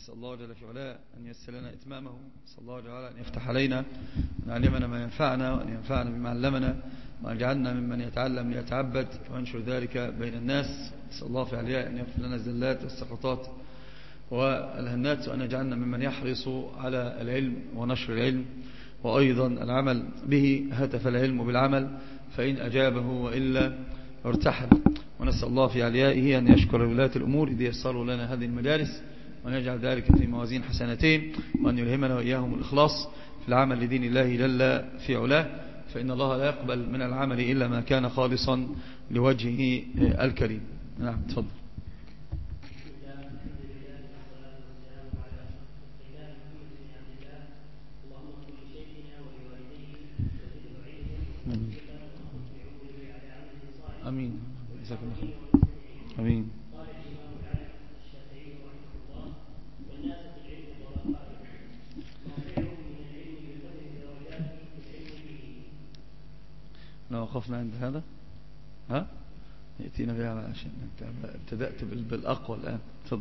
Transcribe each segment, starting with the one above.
نسأل الله جل في علاه أن ييسر لنا إتمامه. نسأل الله جل وعلا أن يفتح علينا وأن يعلمنا ما ينفعنا وأن ينفعنا بما علمنا وأن يجعلنا ممن يتعلم ليتعبد وينشر ذلك بين الناس. نسأل الله في علاه أن يغفر لنا الزلات والسقطات والهنات وأن يجعلنا ممن يحرص على العلم ونشر العلم وأيضا العمل به. هتف العلم بالعمل فإن أجابه وإلا ارتحل. ونسأل الله في عليائه أن يشكر ولاة الأمور إذ يسروا لنا هذه المدارس وأن يجعل ذلك في موازين حسنتين وأن يلهمنا وإياهم الإخلاص في العمل لدين الله جل في علاه، فإن الله لا يقبل من العمل إلا ما كان خالصا لوجهه الكريم. نعم تفضل. أمين. جزاك الله خير. أمين. لو وقفنا عند هذا يأتينا بها عشان ابتدأت بالأقوى الآن. تفضل.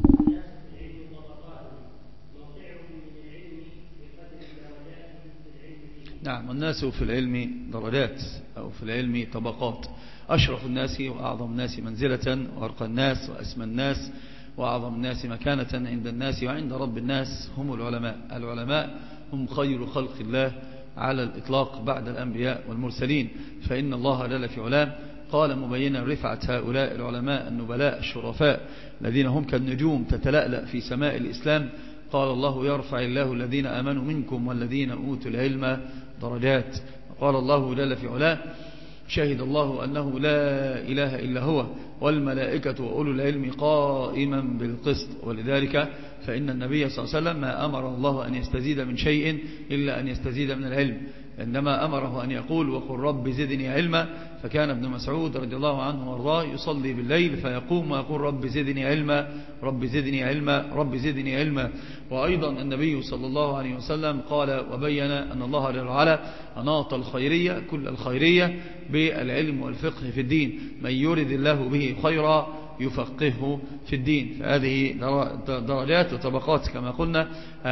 نعم، الناس في العلم درجات أو في العلم طبقات. أشرف الناس وأعظم الناس منزلة وأرقى الناس وأسمى الناس وأعظم الناس مكانة عند الناس وعند رب الناس هم العلماء. العلماء هم خير خلق الله على الإطلاق بعد الأنبياء والمرسلين، فإن الله جل في علاه قال مبينا رفعة هؤلاء العلماء النبلاء الشرفاء الذين هم كالنجوم تتلألأ في سماء الإسلام. قال الله يرفع الله الذين آمنوا منكم والذين أوتوا العلم درجات. قال الله جل في علاه شهد الله أنه لا إله إلا هو والملائكة وأولو العلم قائما بالقسط. ولذلك فإن النبي صلى الله عليه وسلم ما أمر الله أن يستزيد من شيء إلا أن يستزيد من العلم، عندما أمره أن يقول وقل رب زدني علما، فكان ابن مسعود رضي الله عنه وارضاه يصلي بالليل فيقوم ويقول رب زدني علما رب زدني علما رب زدني علما. وأيضا النبي صلى الله عليه وسلم قال وبين أن الله جل وعلا أناط الخيرية كل الخيرية بالعلم والفقه في الدين، من يرد الله به خيرا يفقهه في الدين. فهذه درجات وطبقات كما قلنا.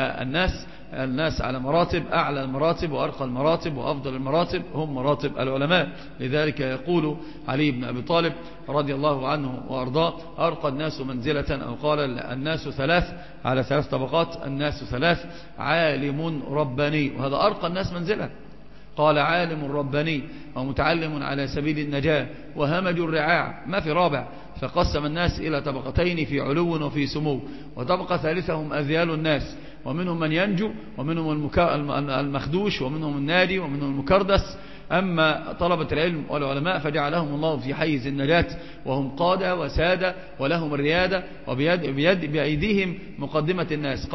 الناس على مراتب، أعلى المراتب وأرقى المراتب وأفضل المراتب هم مراتب العلماء. لذلك يقول علي بن أبي طالب رضي الله عنه وأرضاه أرقى الناس منزلة، أو قال الناس على ثلاث طبقات. الناس ثلاث: عالم رباني، وهذا أرقى الناس منزلة. قال عالم رباني ومتعلم على سبيل النجاة وهمج الرعاع، ما في رابع. فقسم الناس إلى طبقتين في علو وفي سمو. وطبقة ثالثة هم أذيال الناس، ومنهم من ينجو ومنهم المخدوش ومنهم النادي ومنهم المكردس. أما طلبة العلم والعلماء فجعلهم الله في حيز النجاة، وهم قادة وسادة ولهم الريادة بأيديهم مقدمة الناس.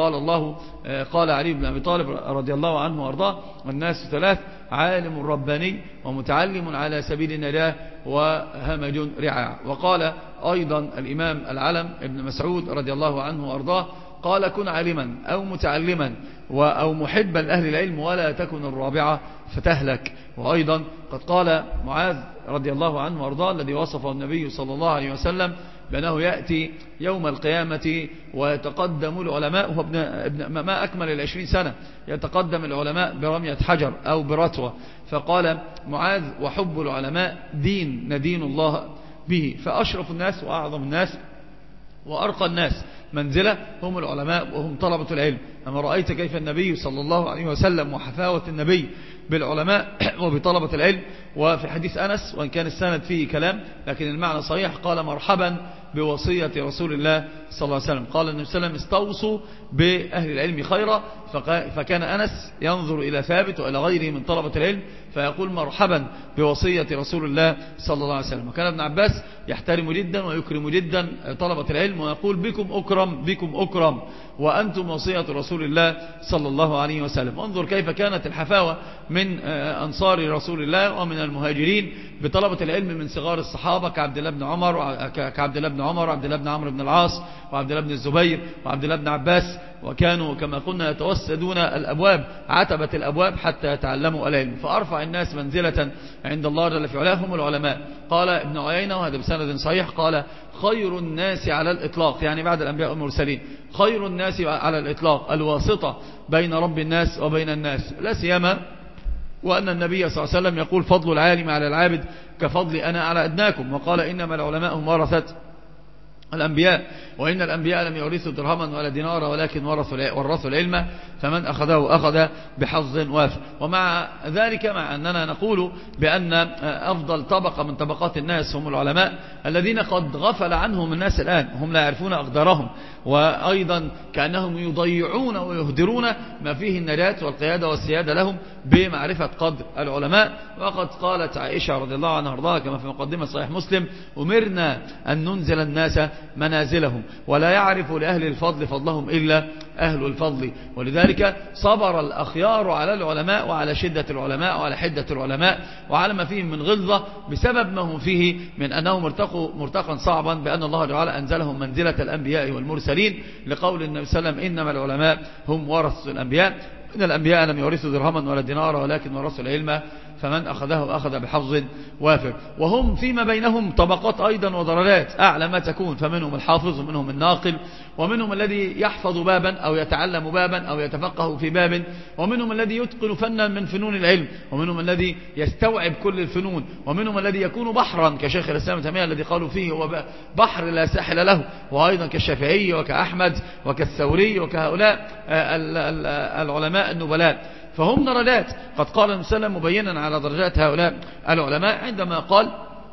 قال علي بن أبي طالب رضي الله عنه وارضاه الناس ثلاث: عالم رباني ومتعلم على سبيل النجاة وهمج رعاع. وقال أيضا الإمام العلم ابن مسعود رضي الله عنه وارضاه قال كن عالما أو متعلما أو محبا لأهل العلم ولا تكن الرابعة فتهلك. وأيضا قد قال معاذ رضي الله عنه وارضاه الذي وصفه النبي صلى الله عليه وسلم بأنه يأتي يوم القيامة ويتقدم العلماء، وهو ما أكمل 20 سنة، يتقدم العلماء برمية حجر أو برتوة. فقال معاذ وحب العلماء دين ندين الله به. فأشرف الناس وأعظم الناس وأرقى الناس منزلة هم العلماء وهم طلبة العلم. أما رأيت كيف النبي صلى الله عليه وسلم وحفاوة النبي بالعلماء وبطلبة العلم. وفي حديث أنس وإن كان السند فيه كلام لكن المعنى صحيح قال مرحبا بوصية رسول الله صلى الله عليه وسلم. قال النبي صلى الله عليه وسلم استوصوا بأهل العلم خيرا، فكان أنس ينظر إلى ثابت وإلى غيره من طلبة العلم فيقول مرحبا بوصية رسول الله صلى الله عليه وسلم. وكان ابن عباس يحترم جدا ويكرم جدا طلبة العلم ويقول بكم أكرم وأنتم وصية رسول الله صلى الله عليه وسلم. انظر كيف كانت الحفاوة من أنصار رسول الله ومن المهاجرين بطلبة العلم من صغار الصحابة كعبد الله بن عمر وعبد الله بن عمرو بن العاص وعبد الله بن الزبير وعبد الله بن عباس وكانوا كما قلنا يتوسدون الأبواب عتبة الأبواب حتى يتعلموا العلم. فأرفع الناس منزلة عند الله جل في علاه هم العلماء. قال ابن عيينة وهذا بسند صحيح قال خير الناس على الإطلاق، يعني بعد الأنبياء والمرسلين، خير الناس على الإطلاق الواسطة بين رب الناس وبين الناس، لا سيما وأن النبي صلى الله عليه وسلم يقول فضل العالم على العابد كفضل أنا على أدناكم، وقال إنما العلماء هم ورثة الأنبياء، وإن الأنبياء لم يورثوا درهما ولا دينارا ولكن ورثوا العلم فمن أخذه أخذ بحظ وافر. ومع ذلك مع أننا نقول بأن أفضل طبقة من طبقات الناس هم العلماء الذين قد غفل عنهم الناس الآن، هم لا يعرفون أقدارهم، وأيضا كأنهم يضيعون ويهدرون ما فيه النجاة والقيادة والسيادة لهم بمعرفة قدر العلماء. وقد قالت عائشة رضي الله عنها وارضاها كما في مقدمة صحيح مسلم أمرنا أن ننزل الناس منازلهم ولا يعرف لأهل الفضل فضلهم إلا أهل الفضل. ولذلك صبر الأخيار على العلماء وعلى شدة العلماء وعلى حدة العلماء وعلى ما فيهم من غلظة بسبب ما هم فيه من أنهم ارتقوا مرتقا صعبا بأن الله تعالى أنزلهم منزلة الأنبياء والمرسلين، لقول النبي صلى الله عليه وسلم إنما العلماء هم ورثة الأنبياء، إن الأنبياء لم يورثوا درهما ولا دينارا ولكن ورثوا العلم فمن أخذه أخذ بحظ وافر. وهم فيما بينهم طبقات أيضا ودرجات أعلى ما تكون، فمنهم الحافظ ومنهم الناقل ومنهم الذي يحفظ بابا أو يتعلم بابا أو يتفقه في باب، ومنهم الذي يتقن فنا من فنون العلم، ومنهم الذي يستوعب كل الفنون، ومنهم الذي يكون بحرا كشيخ الإسلام ابن تيمية الذي قالوا فيه هو بحر لا ساحل له، وأيضا كالشافعي وكأحمد وكالثوري وكهؤلاء العلماء النبلاء. فهم درجات. قد قال النبي صلى الله عليه وسلم مبينا على درجات هؤلاء العلماء عندما قال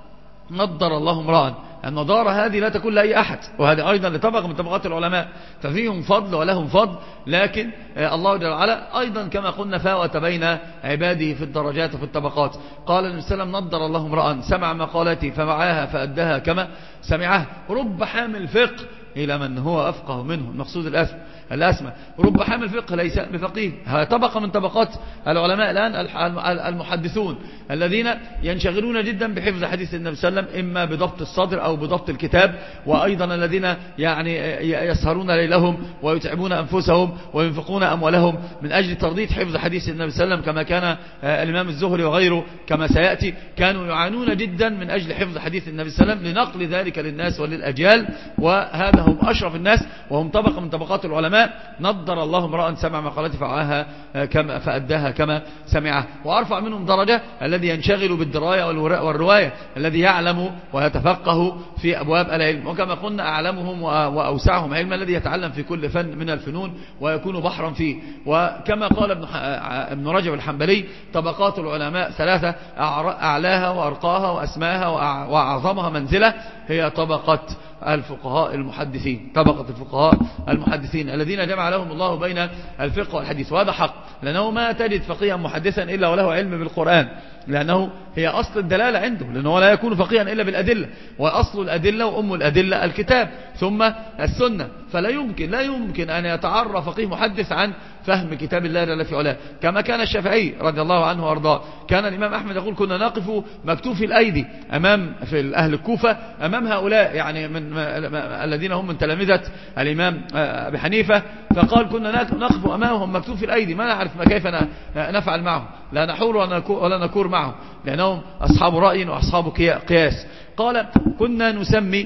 نضر الله امرأ، النضارة هذه لا تكون لأي أحد، وهذه أيضا لطبقة من طبقات العلماء، ففيهم فضل ولهم فضل، لكن الله جل وعلا أيضا كما قلنا فاوت بين عباده في الدرجات وفي الطبقات. قال النبي صلى الله عليه وسلم نضر الله امرأ سمع مقالتي فوعاها فأداها كما سمعها، رب حامل فقه إلى من هو أفقه منه، المقصود الأسمى، رب حامل فقه ليس بفقيه. هذه طبقة من طبقات العلماء الآن المحدثون الذين ينشغلون جدا بحفظ حديث النبي صلى الله عليه وسلم إما بضبط الصدر أو بضبط الكتاب، وأيضا الذين يعني يسهرون ليلهم ويتعبون أنفسهم وينفقون أموالهم من أجل ترديد حفظ حديث النبي صلى الله عليه وسلم، كما كان الإمام الزهري وغيره كما سيأتي كانوا يعانون جدا من أجل حفظ حديث النبي صلى الله عليه وسلم لنقل ذلك للناس وللأجيال، وهذا هم أشرف الناس وهم طبقة من طبقات العلماء. نضر الله امرأ سمع مقالتي فوعاها كما فأداها كما سمعها. وأرفع منهم درجة الذي ينشغل بالدراية والرواية، الذي يعلم ويتفقه في أبواب العلم، وكما قلنا أعلمهم وأوسعهم علما الذي يتعلم في كل فن من الفنون ويكون بحرا فيه. وكما قال ابن رجب الحنبلي طبقات العلماء ثلاثة، أعلاها وأرقاها وأسماها وأعظمها منزلة هي طبقة الفقهاء المحدثين، طبقة الفقهاء المحدثين الذين جمع لهم الله بين الفقه والحديث. وهذا حق، لأنه ما تجد فقيها محدثا إلا وله علم بالقرآن، لأنه هي أصل الدلالة عنده، لأنه لا يكون فقيها إلا بالأدلة، وأصل الأدلة وأم الأدلة الكتاب ثم السنة. فلا يمكن أن يتعرى فقيه محدث عن فهم كتاب الله جل في علاه، كما كان الشافعي رضي الله عنه وارضاه. كان الإمام أحمد يقول كنا نقف مكتوفي الأيدي أمام في أهل الكوفة أمام هؤلاء يعني من الذين هم من تلامذة الإمام أبي حنيفة، فقال كنا نقف أمامهم مكتوفي الأيدي ما نعرف كيف نفعل معهم، لا نحول ولا نكور معهم لأنهم أصحاب رأي وأصحاب قياس. قال كنا نسمي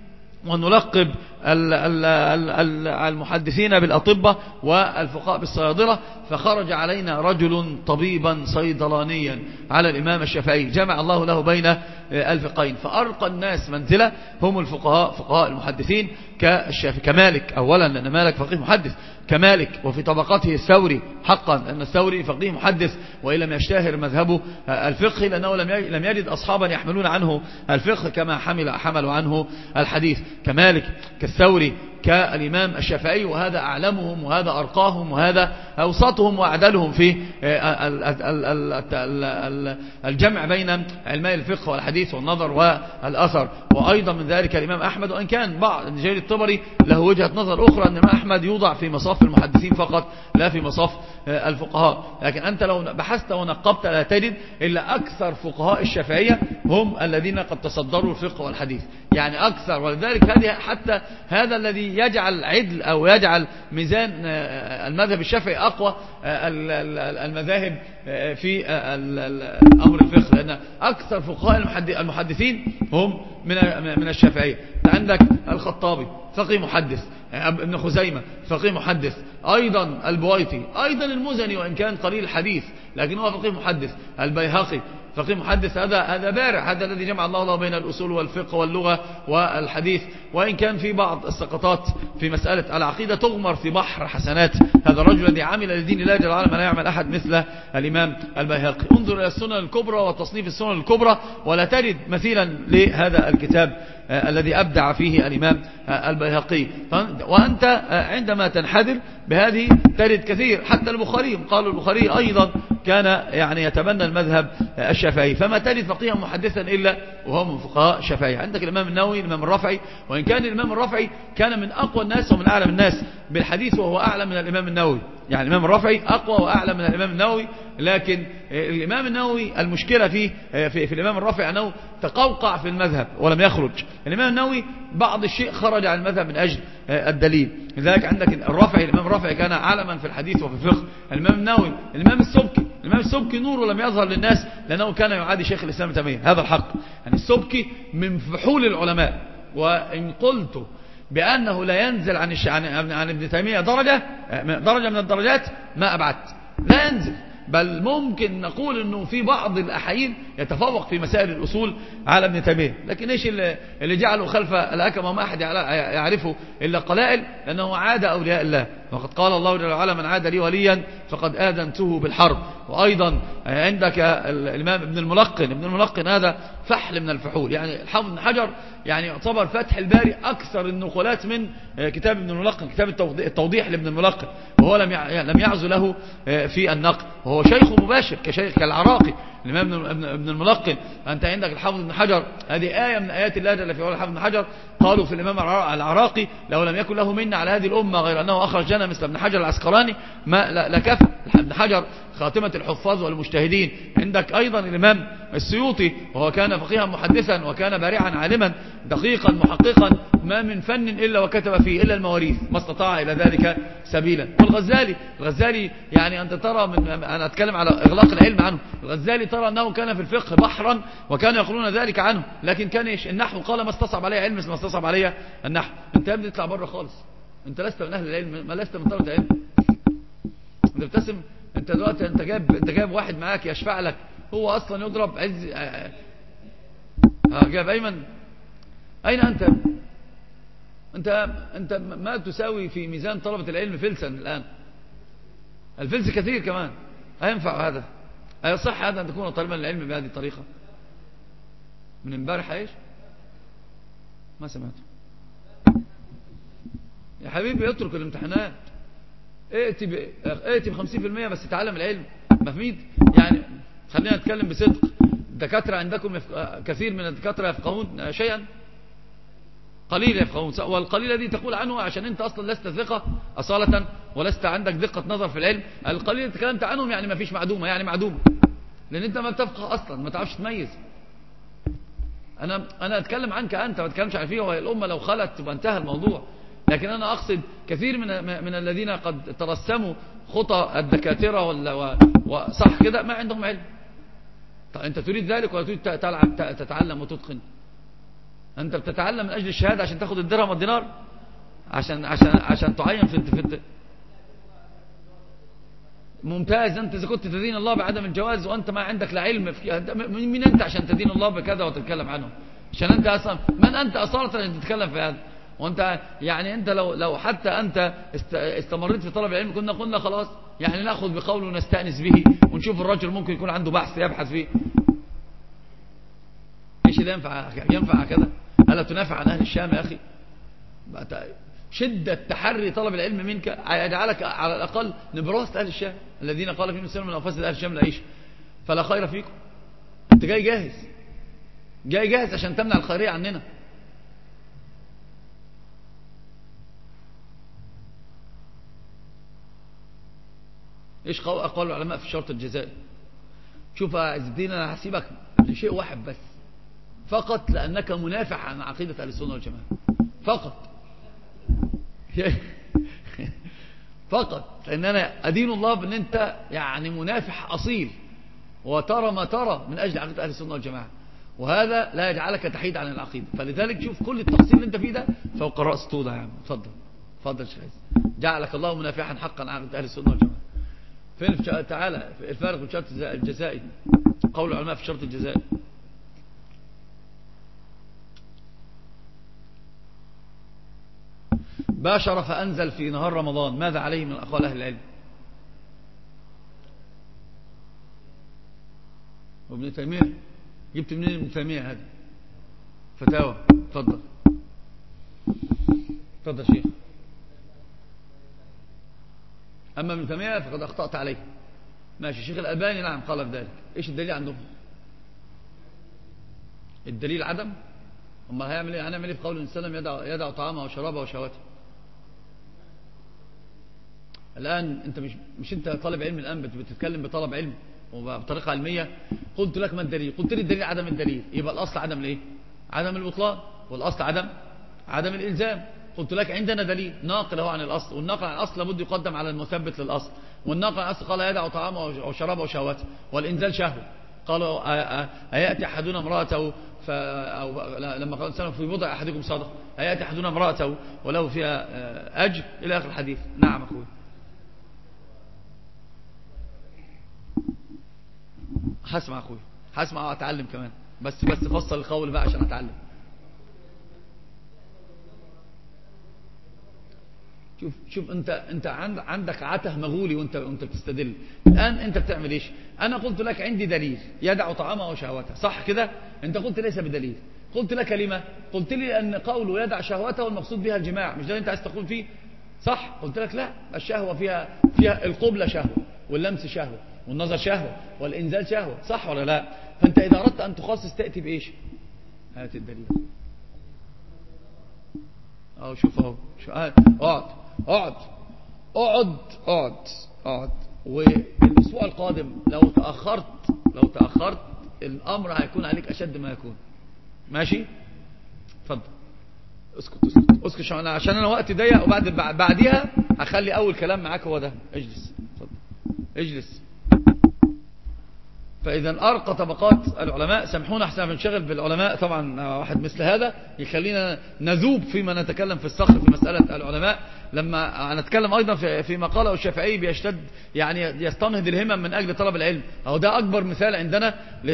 ونلقب المحدثين بالأطباء والفقهاء بالصيادلة، فخرج علينا رجل طبيبا صيدلانيا على الإمام الشافعي جمع الله له بين الفقهين، فأرقى الناس منزلة هم الفقهاء فقهاء المحدثين كالشافعي كمالك أولا، لأن مالك فقيه محدث كمالك، وفي طبقاته الثوري حقا أن الثوري فقيه محدث وإن لم يشتهر مذهبه الفقه، لأنه لم يجد أصحابا يحملون عنه الفقه كما حملوا عنه الحديث، كمالك كالثوري كالإمام الشافعي، وهذا أعلمهم وهذا أرقاهم وهذا أوسطهم وأعدلهم في الجمع بين علماء الفقه والحديث والنظر والأثر. وأيضا من ذلك الإمام أحمد، وإن كان بعض جيل الطبري له وجهة نظر أخرى أن الإمام أحمد يوضع في مصاف المحدثين فقط لا في مصاف الفقهاء، لكن أنت لو بحثت ونقبت لا تجد إلا أكثر فقهاء الشافعية هم الذين قد تصدروا الفقه والحديث، يعني أكثر. ولذلك حتى هذا الذي يجعل عدل أو يجعل ميزان المذهب الشافعي أقوى المذاهب في أمر الفقه، لأن أكثر فقهاء المحدثين هم من الشافعية. عندك الخطابي فقيه محدث، ابن خزيمة فقيه محدث، أيضا البويطي، أيضا المزني وإن كان قليل الحديث لكنه فقيه محدث، البيهقي فقيه محدث. هذا بارع، هذا الذي جمع الله بين الأصول والفقه واللغة والحديث، وإن كان في بعض السقطات في مسألة العقيدة تغمر في بحر حسنات هذا الرجل الذي عمل لدين الله جل وعلا ما لا يعمل أحد مثل الإمام البيهقي. انظر إلى السنن الكبرى وتصنيف السنن الكبرى ولا تجد مثيلا لهذا الكتاب الذي أبدع فيه الإمام البيهقي. وأنت عندما تنحدر بهذه تجد كثير، حتى البخاري قالوا البخاري أيضا كان يعني يتبنى المذهب الشافعي، فما تجد فقيها محدثا إلا وهو من فقهاء الشافعي. عندك الإمام النووي، الإمام الرافعي، وإن كان الإمام الرافعي كان من أقوى الناس ومن أعلم الناس بالحديث وهو أعلى من الإمام النووي، يعني الإمام الرافعي أقوى وأعلى من الإمام النووي، لكن الإمام النووي المشكلة في الإمام الرافعي أنه تقوقع في المذهب ولم يخرج. الإمام النووي بعض الشيء خرج عن المذهب من أجل الدليل. لذلك عندك الرافعي، الإمام الرافعي كان عالما في الحديث وفي الفقه. الإمام النووي، الإمام السبكي نوره لم يظهر للناس لأنه كان يعادي شيخ الإسلام تيمية، هذا الحق. يعني السبكي من فحول العلماء، وإن قلت بأنه لا ينزل عن ابن تيمية درجة من الدرجات ما أبعدت، لا ينزل، بل ممكن نقول أنه في بعض الأحايين يتفوق في مسائل الأصول على ابن تيمية. لكن إيش اللي جعله خلف الأكم وما أحد يعرفه إلا قلائل؟ لأنه عاد أولياء الله، وقد قال الله جل وعلا من عاد لي وليا فقد آذنته بالحرب. وأيضا عندك الإمام ابن الملقن هذا فحل من الفحول، يعني الحافظ بن حجر يعني يعتبر فتح الباري أكثر النقولات من كتاب ابن الملقن، كتاب التوضيح لابن الملقن، وهو لم يعزو له في النقل، وهو شيخ مباشر كشيخ كالعراقي الإمام ابن الملقن. أنت عندك الحافظ بن حجر، هذه آية من آيات الله جل في علاه. الحافظ بن حجر قالوا في الإمام العراقي لو لم يكن له منا على هذه الأمة غير أنه أخرج لنا مثل ابن حجر العسقلاني ما لكفى. ابن حجر خاتمة الحفاظ والمجتهدين. عندك أيضا الإمام السيوطي، وهو كان فقيها محدثا وكان بارعا عالما دقيقا محققا، ما من فن إلا وكتب فيه إلا المواريث ما استطاع إلى ذلك سبيلا. والغزالي يعني أنت ترى أنا أتكلم على إغلاق العلم عنه، الغزالي ترى أنه كان في الفقه بحرا وكانوا يقولون ذلك عنه، لكن كان إيش النحو، قال ما استصعب علي علم ما استصعب علي النحو. أنت يا ابني اطلع بره خالص، أنت لست من أهل العلم، ما لست من طلبة العلم. أنت بتسم، أنت دلوقتي أنت جايب واحد معاك يشفع لك، هو أصلا يضرب عز جايب أيمن. أين أنت ما تساوي في ميزان طلبة العلم فلسا الآن، الفلس كثير كمان. أينفع هذا؟ أيصح هذا أن تكون طالبا العلم بهذه الطريقة؟ من امبارح ايش ما سمعت يا حبيبي؟ اترك الامتحانات، ائتي ب50% بس تعلم العلم. مفهوم؟ يعني خلينا نتكلم بصدق، الدكاترة عندكم كثير من الدكاترة يفقهون شيئا، قليل يفقهون، والقليلة دي تقول عنه عشان انت اصلا لست ثقة اصالة ولست عندك دقة نظر في العلم. القليل اللي تكلمت عنهم يعني ما فيش معدومة، يعني معدومة، لان انت ما بتفقه اصلا، ما تعرفش تميز. انا اتكلم عنك انت، ما اتكلمش عن فيه، وهي الامة لو خلت تبقى انتهى الموضوع. لكن انا اقصد كثير من الذين قد ترسموا خطى الدكاترة وصح كده ما عندهم علم. طيب انت تريد ذلك ولا تريد تتعلم وتتقن؟ انت بتتعلم من اجل الشهادة عشان تاخد الدرهم والدينار، عشان تعين في ممتاز. انت اذا كنت تدين الله بعدم الجواز وانت ما عندك لا علم مين انت عشان تدين الله بكذا وتتكلم عنه؟ عشان انت اصلا من انت اصالة عشان تتكلم في هذا؟ وانت يعني انت لو حتى انت استمريت في طلب العلم كنا قلنا خلاص يعني ناخذ بقوله ونستأنس به ونشوف الرجل ممكن يكون عنده بحث يبحث فيه. ايش اللي ينفع كذا؟ ألا تنافع عن أهل الشام يا أخي؟ شدة تحري طلب العلم منك يجعلك على الأقل نبراس أهل الشام الذين قال فيهم السلام من أنفاس أهل الشام العيش، فلا خير فيكم. أنت جاي جاهز عشان تمنع الخيرية عننا. إيش أقوال العلماء في الشرط الجزائي؟ شوف يا عز الدين، أنا هسيبك لشيء واحد بس، فقط لأنك منافح عن عقيدة أهل السنة والجماعة فقط. فقط لأن أنا أدين الله بأن أنت يعني منافح أصيل وترى ما ترى من أجل عقيدة أهل السنة والجماعة، وهذا لا يجعلك تحيد عن العقيدة. فلذلك شوف كل التفصيل اللي أنت فيه ده فوق الرأس طولة يا عم. اتفضل اتفضل شيخ. جعلك الله منافحا حقا عن عقيدة أهل السنة والجماعة. فين تعالى الفارق بين شرط الجزائي، قول العلماء في شرط الجزائي. باشر فأنزل في نهار رمضان، ماذا عليه من أقوال أهل العلم؟ وابن تيمية جبت منين ابن تيمية هذا؟ فتاوى. اتفضل اتفضل شيخ. أما ابن تيمية فقد أخطأت عليه. ماشي. الشيخ الألباني نعم قال بذلك. إيش الدليل عندهم؟ الدليل عدم. أما هيعمل إيه؟ هنعمل إيه في قول الإنسان يدع طعامه وشرابه وشهوته؟ الآن أنت مش أنت طالب علم الآن بتتكلم بطلب علم وبطريقة علمية. قلت لك ما الدليل؟ قلت لي الدليل عدم الدليل. يبقى الأصل عدم الإيه؟ عدم البطلان، والأصل عدم الإلزام. قلت لك عندنا دليل ناقل هو عن الأصل، والناقل عن الأصل لابد يقدم على المثبت للأصل، والناقل عن الأصل قال يدع طعامه وشرابه وشهوته، والإنزال شهوة. قالوا أيأتي أحدنا امرأته أو لما قال الإنسان في بضع أحدكم صدقة، أيأتي أحدنا امرأته وله فيها أجر إلى آخر الحديث. نعم أخوي. هسمع أخوي، هسمع وأتعلم كمان. بس فصل القول بقى عشان أتعلم. شوف انت عندك عته مغولي وانت بتستدل. الان انت بتعمل ايش؟ انا قلت لك عندي دليل يدع طعامه وشهوته، صح كده؟ انت قلت ليس بدليل. قلت لك لما؟ قلت لي ان قوله يدع شهوته والمقصود بها الجماع، مش ده اللي انت عايز تقول فيه؟ صح. قلت لك لا، الشهوه فيها القبلة شهوه، واللمس شهوه، والنظر شهوه، والانزال شهوه، صح ولا لا؟ فانت اذا اردت ان تخصص تاتي بايش؟ هات الدليل. اهو شوف اهو. اقعد اقعد اقعد اقعد. والاسبوع القادم لو تأخرت الامر هيكون عليك اشد ما يكون. ماشي. اتفضل. اسكت عشان انا وقتي ضيق، وبعد بعديها هخلي اول كلام معاك هو ده. اجلس. اتفضل اجلس. فإذا أرقى طبقات العلماء، سامحونا احنا بنشغل بالعلماء طبعا، واحد مثل هذا يخلينا نذوب فيما نتكلم في الصخر في مسألة العلماء. لما نتكلم أيضا فيما قاله الشافعي بيشتد يعني يستنهض الهمم من أجل طلب العلم، أو ده أكبر مثال عندنا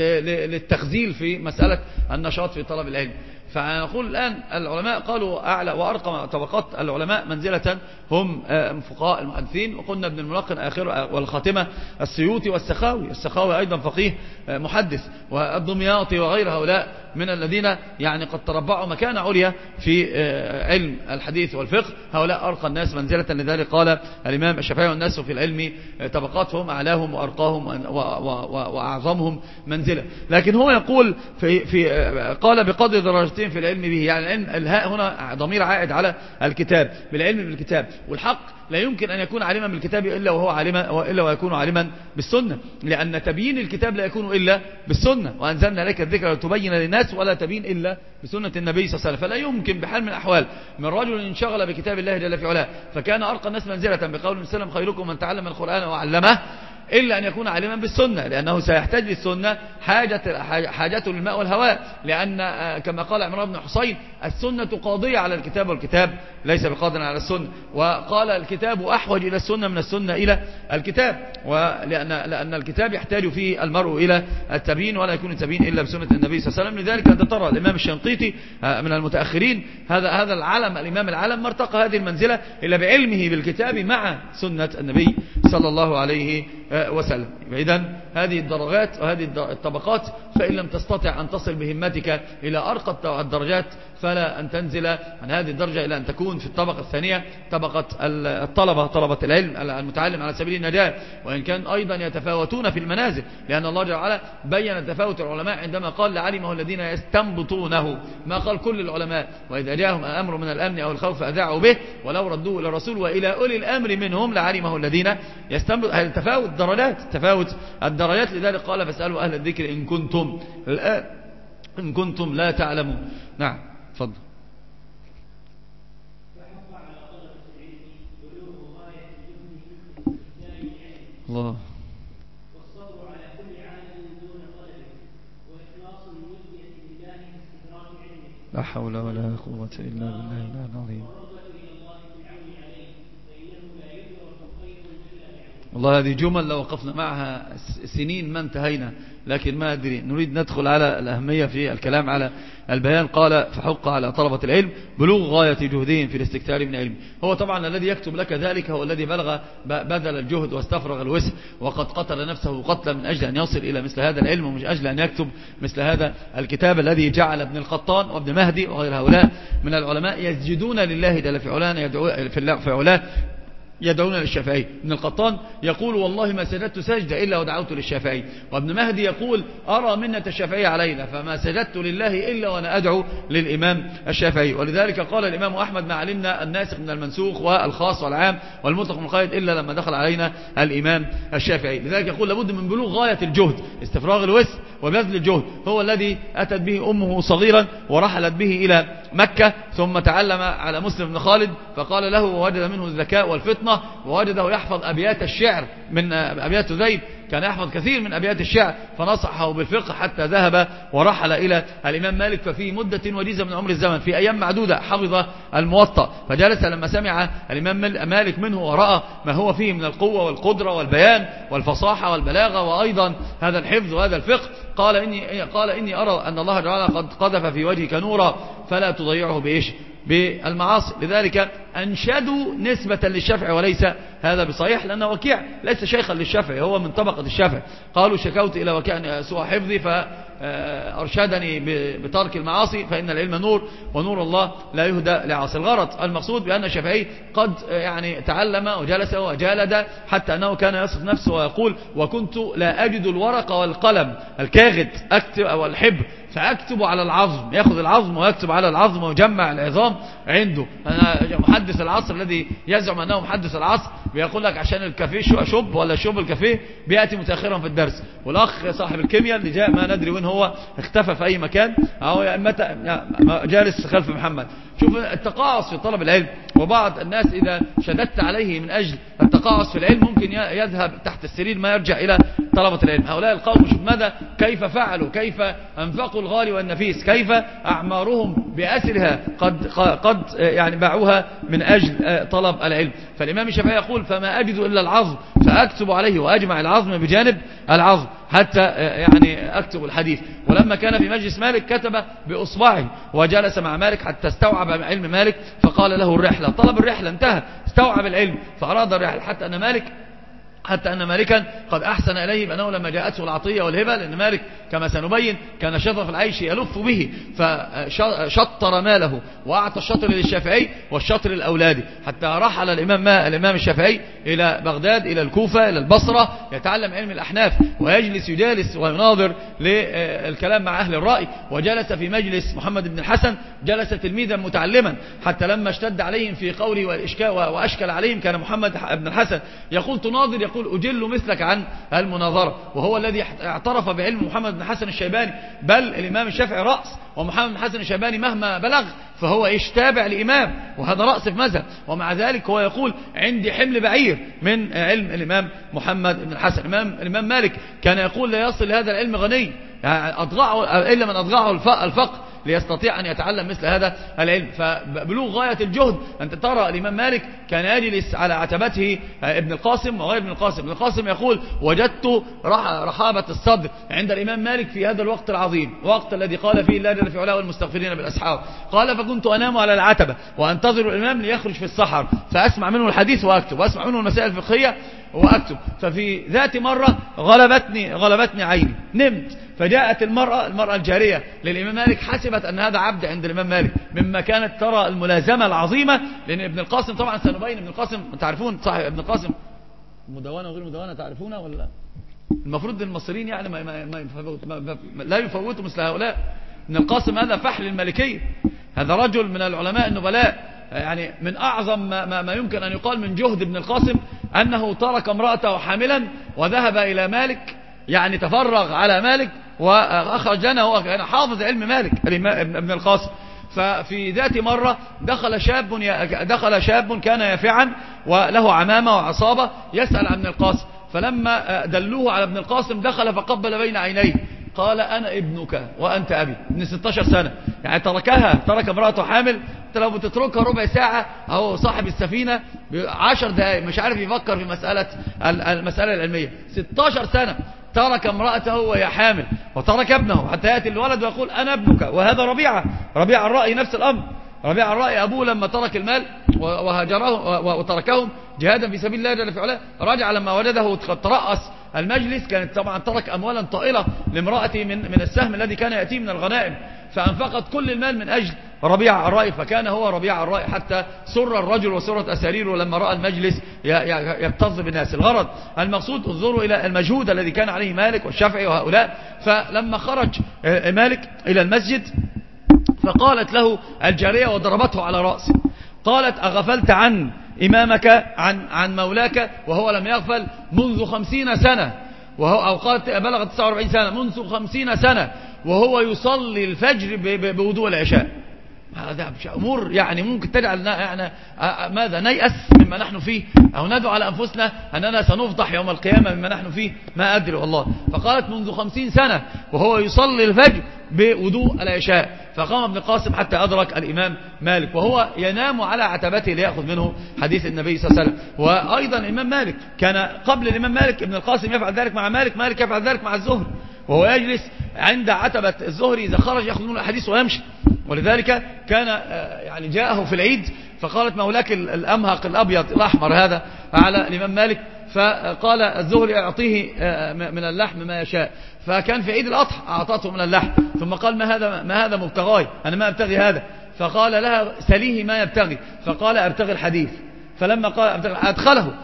للتخزيل في مسألة النشاط في طلب العلم. فنقول الآن العلماء قالوا أعلى وأرقى طبقات العلماء منزلة هم فقهاء المحدثين، وقلنا ابن الملقن آخر والخاتمة السيوطي والسخاوي أيضا فقيه محدث، والدمياطي وغير هؤلاء من الذين يعني قد تربعوا مكانة عليا في علم الحديث والفقه. هؤلاء أرقى الناس منزلة. لذلك قال الإمام الشافعي والناس في العلم طبقات فهم أعلاهم وأرقاهم وأعظمهم منزلة. لكن هو يقول قال بقدر درجتين في العلم به، يعني الهاء هنا ضمير عائد على الكتاب، بالعلم بالكتاب. والحق لا يمكن أن يكون عالما بالكتاب إلا ويكون عالما بالسنة، لأن تبيين الكتاب لا يكون إلا بالسنة. وأنزلنا لك الذكر لتبين للناس ولا تبين إلا بسنة النبي صلى الله عليه وسلم. فلا يمكن بحال من الأحوال من رجل انشغل بكتاب الله جل في علاه فكان أرقى الناس منزلة بقول وسلم خيركم من تعلم القرآن وعلمه، إلا أن يكون عالما بالسنة، لأنه سيحتاج للسنة حاجته للماء والهواء. لأن كما قال عمران بن حسين السنة قاضية على الكتاب والكتاب ليس بقادر على السنة، وقال الكتاب أحوج إلى السنة من السنة إلى الكتاب، لأن الكتاب يحتاج فيه المرء إلى التبيين، ولا يكون التبيين إلا بسنة النبي صلى الله عليه وسلم. لذلك أنت ترى الإمام الشنقيطي من المتأخرين هذا العالم الإمام العالم ما ارتقى هذه المنزلة إلا بعلمه بالكتاب مع سنة النبي صلى الله عليه وسلم. إذن هذه الدرجات وهذه الطبقات، فإن لم تستطع أن تصل بهمتك إلى أرقى الدرجات فلا أن تنزل عن هذه الدرجة إلى أن تكون في الطبقة الثانية طبقة طلبة العلم المتعلم على سبيل النجاة، وإن كان أيضا يتفاوتون في المنازل، لأن الله جل وعلا بين تفاوت العلماء عندما قال لعلمه الذين يستنبطونه، ما قال كل العلماء. وإذا جاءهم أمر من الأمن أو الخوف أذاعوا به ولو ردوه إلى الرسول وإلى أولي الأمر منهم لعلمه الذين يستنبط. تفاوت الدرجات. لذلك قال فاسألوا أهل الذكر إن كنتم. الآن إن كنتم لا تعلمون. نعم تفضل. الله. لا حول ولا قوة إلا بالله العظيم. والله هذه جمل لو وقفنا معها سنين ما انتهينا، لكن ما أدري، نريد ندخل على الأهمية في الكلام على البيان. قال فحق على طلبة العلم بلوغ غاية جهدهم في الاستكثار من علم. هو طبعا الذي يكتب لك ذلك هو الذي بذل الجهد واستفرغ الوسع، وقد قتل نفسه قتلا من أجل أن يصل إلى مثل هذا العلم، ومش أجل أن يكتب مثل هذا الكتاب الذي جعل ابن القطان وابن مهدي وغير هؤلاء من العلماء يسجدون لله جل في علاه يدعون للشافعي. ابن القطان يقول والله ما سجدت سجدة إلا ودعوت للشافعي. وابن مهدي يقول أرى منة الشافعي علينا فما سجدت لله إلا وأنا أدعو للإمام الشافعي. ولذلك قال الإمام أحمد ما علمنا الناسخ من المنسوخ والخاص والعام والمطلق من القيد إلا لما دخل علينا الإمام الشافعي. لذلك يقول لابد من بلوغ غاية الجهد، استفراغ الوسع وبذل الجهد. هو الذي أتت به أمه صغيرا ورحلت به إلى مكة، ثم تعلم على مسلم بن خالد فقال له ووجد منه الذكاء والفطنة، ووجده يحفظ أبيات الشعر من أبيات زيد، كان يحفظ كثير من أبيات الشعر، فنصحه بالفقه حتى ذهب ورحل إلى الإمام مالك. ففي مدة وجيزة من عمر الزمن في أيام معدودة حفظ الموطأ، فجلس لما سمع الإمام مالك منه ورأى ما هو فيه من القوة والقدرة والبيان والفصاحة والبلاغة وأيضا هذا الحفظ وهذا الفقه، قال إني أرى أن الله تعالى قد قذف في وجهك نورا فلا تضيعه بإيش؟ بالمعاصي. لذلك أنشدوا نسبة للشافعي، وليس هذا بصحيح، لأن وكيع ليس شيخا للشافعي، هو من طبقة الشافعي. قالوا شكوت إلى وكيع سوء حفظي فأرشدني بترك المعاصي فإن العلم نور ونور الله لا يهدى لعاصي. الغرض المقصود بأن الشافعي قد يعني تعلم وجلس وجالد حتى أنه كان يصف نفسه ويقول وكنت لا أجد الورق والقلم الكاغد أكتب أو الحبر فأكتب على العظم، يأخذ العظم ويكتب على العظم ويجمع العظام عنده. أنا محدث العصر الذي يزعم أنه محدث العصر بيقول لك عشان الكافيه شوب ولا شوب الكافيه بيأتي متأخرا في الدرس، والأخ صاحب الكيمياء اللي جاء ما ندري وين هو، اختفى في أي مكان أو متى جالس خلف محمد. شوف التقاعس في طلب العلم، وبعض الناس إذا شددت عليه من أجل التقاعس في العلم ممكن يذهب تحت السرير ما يرجع إلى طلبة العلم. هؤلاء القوم شوف ماذا كيف فعلوا، كيف أنفقوا الغالي والنفيس، كيف أعمارهم بأسرها قد يعني باعوها من أجل طلب العلم. فالإمام الشافعي يقول فما أجد إلا العظم فأكتب عليه وأجمع العظم بجانب العظم حتى يعني أكتب الحديث. ولما كان في مجلس مالك كتب بأصبعه وجلس مع مالك حتى استوعب علم مالك فقال له الرحلة، طلب الرحلة انتهى، استوعب العلم فأراد الرحلة، حتى أن مالكا قد أحسن إليه بأنه لما جاءته العطية والهبة، لأن مالك كما سنبين كان شطر في العيش يلف به، فشطر ماله وأعطى الشطر للشافعي والشطر للأولاد، حتى رحل الإمام الشافعي إلى بغداد إلى الكوفة إلى البصرة يتعلم علم الأحناف ويجلس ويناظر للكلام مع أهل الرأي. وجلس في مجلس محمد بن الحسن، جلس تلميذا متعلما، حتى لما اشتد عليهم في قوله وأشكل عليهم كان محمد بن الحسن يقول تناظر، يقول أجل مثلك عن المناظرة، وهو الذي اعترف بعلم محمد بن حسن الشيباني. بل الإمام الشافعي رأس، ومحمد بن حسن الشيباني مهما بلغ فهو تابع لإمام، وهذا رأس في مذهب، ومع ذلك هو يقول عندي حمل بعير من علم الإمام محمد بن الحسن. الإمام مالك كان يقول لا يصل لهذا العلم غني إلا من أضغعه الفقر ليستطيع أن يتعلم مثل هذا العلم. فبلوغ غاية الجهد. أنت ترى الإمام مالك كان يجلس على عتبته ابن القاسم وغير ابن القاسم. ابن القاسم يقول وجدت رحابة الصدر عند الإمام مالك في هذا الوقت العظيم، وقت الذي قال فيه الله جل في علاه والمستغفرين بالأسحار. قال فكنت أنام على العتبة وأنتظر الإمام ليخرج في الصحر فأسمع منه الحديث وأكتب، وأسمع منه المسائل الفقهية وأكتب. ففي ذات مرة غلبتني عيني، نمت، فجاءت المرأة الجارية للإمام مالك، حسبت أن هذا عبد عند الإمام مالك، مما كانت ترى الملازمة العظيمة. لأن ابن القاسم طبعا سنبين ابن القاسم تعرفون صاحب ابن القاسم مدونة وغير مدونة تعرفونها ولا؟ المفروض المصريين يعني لا يفوتوا مثل هؤلاء. ابن القاسم هذا فحل المالكية، هذا رجل من العلماء النبلاء. يعني من أعظم ما يمكن أن يقال من جهد ابن القاسم أنه ترك امرأته حاملا وذهب إلى مالك، يعني تفرغ على مالك وأخرج لنا، هو كان حافظ علم مالك ابن القاسم. ففي ذات مرة دخل شاب كان يافعا وله عمامة وعصابة يسأل عن ابن القاسم، فلما دلوه على ابن القاسم دخل فقبل بين عينيه قال أنا ابنك وأنت أبي. ابن 16 سنة يعني ترك امرأته حامل. انت لو بتتركها ربع ساعة أو صاحب السفينة 10 دقائق مش عارف يفكر في المسألة العلمية. 16 سنة ترك امرأته وهي حامل وترك ابنه حتى يأتي الولد ويقول أنا ابنك. وهذا ربيع الرأي نفس الأمر. ربيع الرأي أبوه لما ترك المال وهاجره وتركهم جهادا في سبيل الله جل في علاه، رجع لما وجده قد ترأس المجلس. كانت طبعا ترك أموالا طائلة لامرأته من السهم الذي كان يأتيه من الغنائم، فأنفقت كل المال من أجل ربيع الرأي، فكان هو ربيع الرأي حتى سر الرجل وسرت أساريره لما رأى المجلس يكتظ بالناس. الغرض المقصود انظروا إلى المجهود الذي كان عليه مالك والشافعي وهؤلاء. فلما خرج مالك إلى المسجد فقالت له الجارية وضربته على رأسه، قالت أغفلت عن إمامك عن مولاك وهو لم يغفل منذ 50 سنة، أو قالت بلغت 49 سنة، منذ 50 سنة وهو يصلي الفجر بوضوء العشاء. هذا أمور يعني ممكن تجعل يعني ماذا نيأس مما نحن فيه، أو ندعو على أنفسنا أننا سنفضح يوم القيامة مما نحن فيه، ما أدري والله. فقالت منذ 50 سنة وهو يصلي الفجر بوضوء العشاء. فقام ابن القاسم حتى أدرك الإمام مالك وهو ينام على عتبته ليأخذ منه حديث النبي صلى الله عليه وسلم. وأيضا الإمام مالك كان قبل الإمام مالك ابن القاسم يفعل ذلك مع مالك يفعل ذلك مع الزهري، وهو يجلس عند عتبة الزهري إذا خرج يأخذ منه الحديث ويمشي. ولذلك كان يعني جاءه في العيد فقالت مولاك الأمهق الأبيض الأحمر هذا على الإمام مالك، فقال الزهري أعطيه من اللحم ما يشاء. فكان في عيد الأضحى أعطته من اللحم، ثم قال ما هذا مبتغاي، أنا ما أبتغي هذا. فقال لها سليه ما يبتغي، فقال أبتغي الحديث. فلما قال أدخله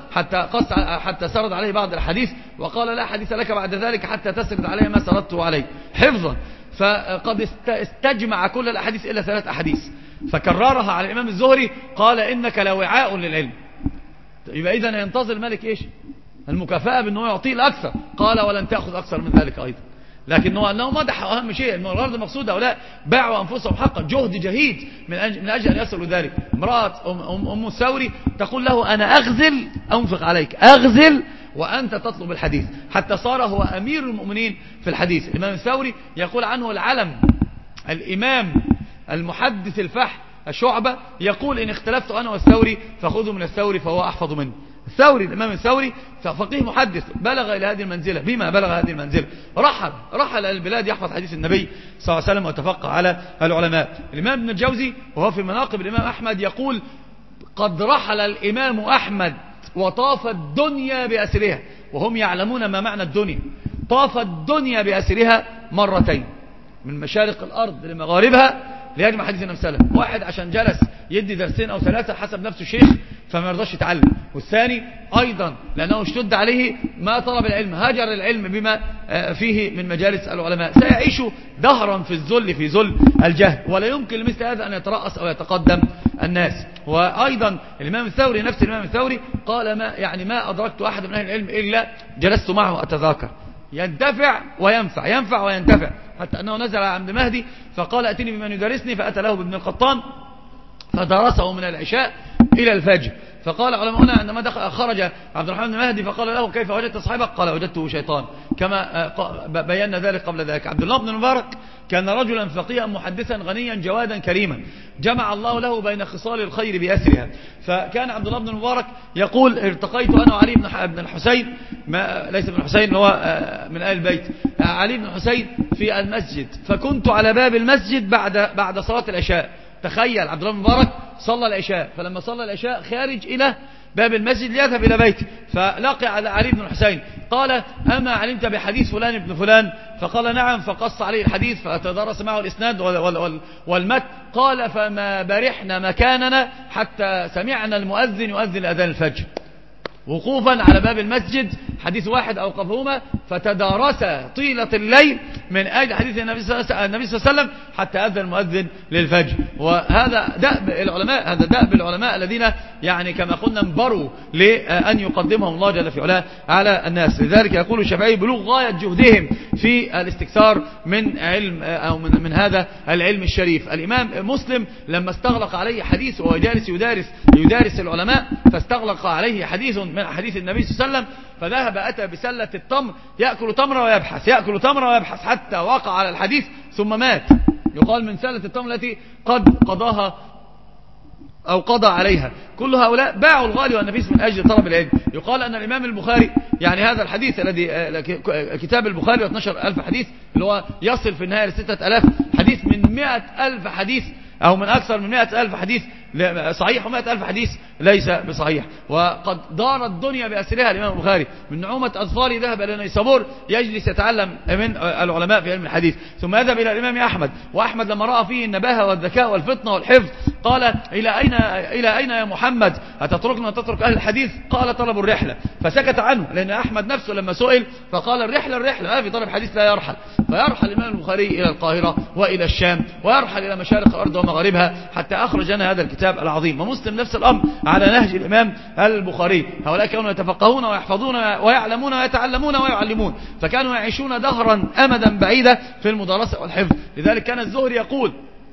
حتى سرد عليه بعض الحديث، وقال لا حديث لك بعد ذلك حتى تسرد عليه ما سردته عليه حفظا. فقد استجمع كل الأحاديث إلا 3 أحاديث فكررها على الإمام الزهري، قال إنك لوعاء للعلم. يبقى إذن ينتظر الملك إيش؟ المكافأة بأنه يعطيه الأكثر. قال ولن تأخذ أكثر من ذلك أيضا، لكنه أنه مدح أهم شيء الغرض المقصود هؤلاء باعوا أنفسهم حقا، جهد جهيد من أجل أن يصلوا ذلك. امرأة أم الثوري تقول له أنا أغزل أنفق عليك، أغزل وأنت تطلب الحديث، حتى صار هو أمير المؤمنين في الحديث. الإمام الثوري يقول عنه العلم، الإمام المحدث الفحم الشعبة يقول إن اختلفت أنا والثوري فخذوا من الثوري فهو أحفظ مني. الثوري الإمام الثوري فقيه محدث بلغ إلى هذه المنزلة. بما بلغ هذه المنزلة رحل البلاد يحفظ حديث النبي صلى الله عليه وسلم وتفقه على العلماء. الإمام ابن الجوزي وهو في مناقب الإمام أحمد يقول قد رحل الإمام أحمد وطاف الدنيا بأسرها، وهم يعلمون ما معنى الدنيا. طاف الدنيا بأسرها مرتين، من مشارق الأرض لمغاربها ليجمع حديث النبي صلى الله عليه وسلم. واحد عشان جلس يدي درسين أو 3 حسب نفسه شيخ فما يرضاش يتعلم، والثاني أيضا لأنه اشتد عليه ما طلب العلم، هاجر العلم بما فيه من مجالس العلماء. سيعيش دهرا في الذل، في ذل الجهل، ولا يمكن لمثل هذا أن يترأس أو يتقدم الناس. وأيضا الإمام الثوري نفس الإمام الثوري قال ما أدركت أحد من أهل العلم إلا جلست معه أتذاكر، ينتفع وينفع، ينفع وينتفع، حتى أنه نزل على عبد المهدي فقال أتني بمن يدرسني، فأتى له بابن القطان فدرسه من العشاء إلى الفجر. فقال علماؤنا عندما خرج عبد الرحمن بن مهدي فقال له كيف وجدت صاحبك؟ قال وجدته شيطان، كما بينا ذلك قبل ذلك. عبد الله بن المبارك كان رجلا فقيها محدثا غنيا جوادا كريما، جمع الله له بين خصال الخير بأسرها. فكان عبد الله بن المبارك يقول ارتقيت أنا وعلي بن الحسين، ليس بن الحسين هو من آل البيت، علي بن الحسين في المسجد، فكنت على باب المسجد بعد صلاة العشاء. تخيل عبد الله بن المبارك صلى العشاء، فلما صلى العشاء خارج إلى باب المسجد ليذهب إلى بيته، فلقي على علي بن الحسين قال أما علمت بحديث فلان ابن فلان؟ فقال نعم، فقص عليه الحديث فتدرس معه الإسناد والمتن. قال فما برحنا مكاننا حتى سمعنا المؤذن يؤذن أذان الفجر، وقوفا على باب المسجد حديث واحد أوقفهما فتدارس طيلة الليل من أجل حديث النبي صلى الله عليه وسلم حتى أذن المؤذن للفجر. وهذا دأب العلماء، هذا دأب العلماء الذين يعني كما قلنا انبروا لأن يقدمهم الله جل في علاه على الناس. لذلك يقول الشافعي بلوغ غاية جهدهم في الاستكثار من علم أو من هذا العلم الشريف. الإمام مسلم لما استغلق عليه حديث وهو جالس يدارس العلماء، فاستغلق عليه حديث من حديث النبي صلى الله عليه وسلم، فذهب أتى بسلة التمر يأكل تمر ويبحث حتى وقع على الحديث ثم مات. يقال من سلة التمر التي قد قضاها أو قضى عليها. كل هؤلاء باعوا الغالي والنفيس من أجل طلب العلم. يقال أن الإمام البخاري يعني هذا الحديث الذي كتاب البخاري 12,000 حديث اللي هو يصل في النهاية ل 6,000 حديث من 100,000 حديث أو من أكثر من 100,000 حديث صحيح و100,000 حديث ليس بصحيح. وقد دار الدنيا بأسرها الإمام البخاري من نعومة أظفاره ذهب إلى نيسابور يجلس يتعلم من العلماء في علم الحديث، ثم يذهب إلى الإمام أحمد. وأحمد لما رأى فيه النباهة والذكاء والفطنة والحفظ قال إلى أين يا محمد أتتركنا وتترك أهل الحديث؟ قال طلب الرحلة، فسكت عنه لأن أحمد نفسه لما سئل فقال الرحلة في طلب حديث لا يرحل. فيرحل الإمام البخاري إلى القاهرة وإلى الشام ويرحل إلى مشارق الأرض ومغاربها حتى أخرج لنا هذا الكتاب العظيم. ومسلم نفس الأمر على نهج الإمام البخاري. هؤلاء كانوا يتفقهون ويحفظون ويعلمون ويتعلمون ويعلمون، فكانوا يعيشون دهرا أمدا بعيدا في المدارسة والحفظ. لذلك كان الزهري يقول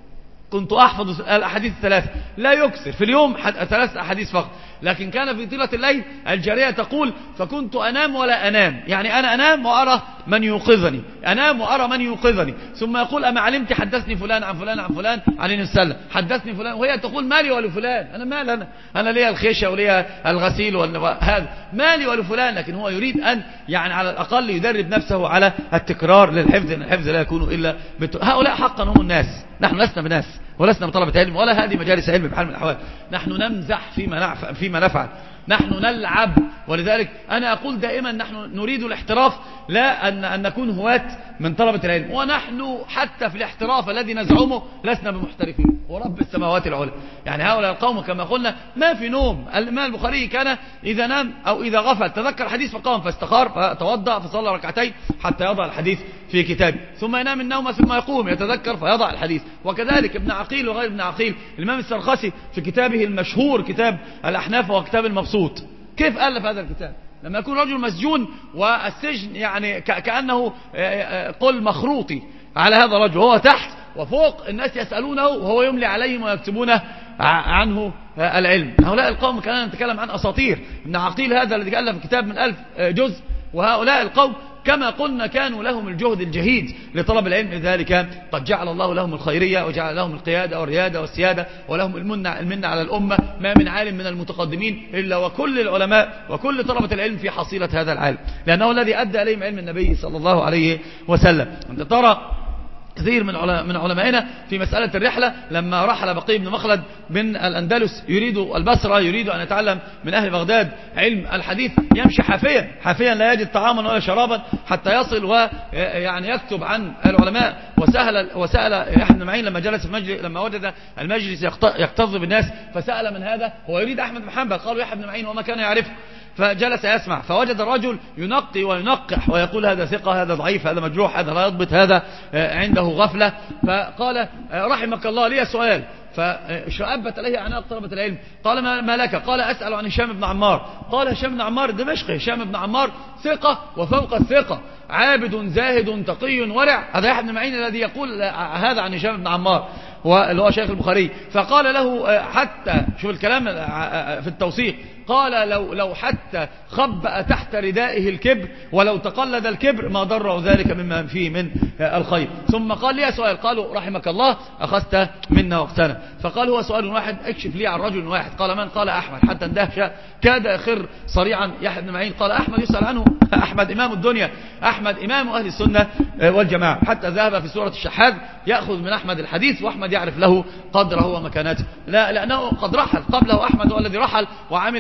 كنت أحفظ الأحاديث الثلاثة، لا يكسر في اليوم 3 أحاديث فقط، لكن كان في طيلة الليل الجارية تقول فكنت أنام ولا أنام، يعني أنا أنام وأرى من يوقظني، أنام وأرى من يوقظني. ثم يقول أما علمت حدثني فلان عن فلان عن فلان عليه السلام، حدثني فلان، وهي تقول مالي ولفلان، أنا مال أنا ليا الخيشة وليا الغسيل هذا مالي ولفلان. لكن هو يريد أن يعني على الأقل يدرب نفسه على التكرار للحفظ، إن الحفظ لا يكون إلا هؤلاء حقا هم الناس. نحن لسنا بناس ولسنا بطلبة علم ولا هذه مجالس علم بحال من الأحوال. نحن نمزح فيما نفعل، نحن نلعب. ولذلك أنا أقول دائما نحن نريد الاحتراف، لا أن نكون هواة من طلبة العلم. ونحن حتى في الاحتراف الذي نزعمه لسنا بمحترفين ورب السماوات العلى. يعني هؤلاء القوم كما قلنا ما في نوم. الإمام البخاري كان إذا نام أو إذا غفل تذكر حديث فقام فاستخار فتوضأ فصلى ركعتين حتى يضع الحديث في كتابه، ثم ينام النوم ثم يقوم يتذكر فيضع الحديث. وكذلك ابن عقيل وغير ابن عقيل. الإمام السرخسي في كتابه المشهور كتاب الأحناف وكتاب المبسوط كيف ألف هذا الكتاب؟ لما يكون رجل مسجون والسجن يعني كأنه قل مخروطي على هذا الرجل، وهو تحت وفوق الناس يسألونه وهو يملي عليهم ويكتبون عنه العلم. هؤلاء القوم كان نتكلم عن أساطير. ابن عقيل هذا الذي ألف كتاب من 1000 جزء. وهؤلاء القوم كما قلنا كانوا لهم الجهد الجهيد لطلب العلم، لذلك قد جعل الله لهم الخيرية وجعل لهم القيادة والريادة والسيادة ولهم المنة على الأمة. ما من عالم من المتقدمين إلا وكل العلماء وكل طلبة العلم في حصيلة هذا العالم، لأنه الذي أدى إليهم علم النبي صلى الله عليه وسلم. أنت ترى كثير من علمائنا في مسألة الرحلة لما رحل بقي بن مخلد من الأندلس يريد البصرة، يريد أن يتعلم من أهل بغداد علم الحديث، يمشي حافيا لا يجد طعاما ولا شرابا حتى يصل ويعني يكتب عن العلماء. وسأل أحمد بن معين لما جلس في المجلس، لما وجد المجلس يكتظ بالناس فسأل من هذا، هو يريد أحمد بن حنبل. قالوا يحيى بن معين وما كان يعرفه، فجلس يسمع فوجد الرجل ينقي وينقح ويقول هذا ثقة، هذا ضعيف، هذا مجروح، هذا لا يضبط، هذا عنده غفلة. فقال رحمك الله لي سؤال. فشأبت عليه أعناق طلبة العلم. قال ما لك؟ قال أسأل عن هشام بن عمار. قال هشام بن عمار الدمشقي. هشام بن عمار ثقة وفوق الثقة، عابد زاهد تقي ورع. هذا يحيى بن معين الذي يقول هذا عن هشام بن عمار اللي هو شيخ البخاري. فقال له حتى شوف الكلام في التوثيق، قال لو حتى خبأ تحت ردائه الكبر ولو تقلد الكبر ما ضره ذلك مما فيه من الخير. ثم قال لي سؤال. قالوا رحمك الله أخذت منا وقتنا. فقال هو سؤال واحد اكشف لي عن رجل واحد. قال من؟ قال أحمد. حتى اندهش كاد يخر صريعا يحيى بن معين. قال أحمد يسأل عنه؟ أحمد إمام الدنيا، أحمد إمام أهل السنة والجماعة. حتى ذهب في سورة الشحاذ يأخذ من أحمد الحديث وأحمد يعرف له قدره ومكانته. لا، لأنه قد رحل قبله. أحمد هو الذي رحل وعمل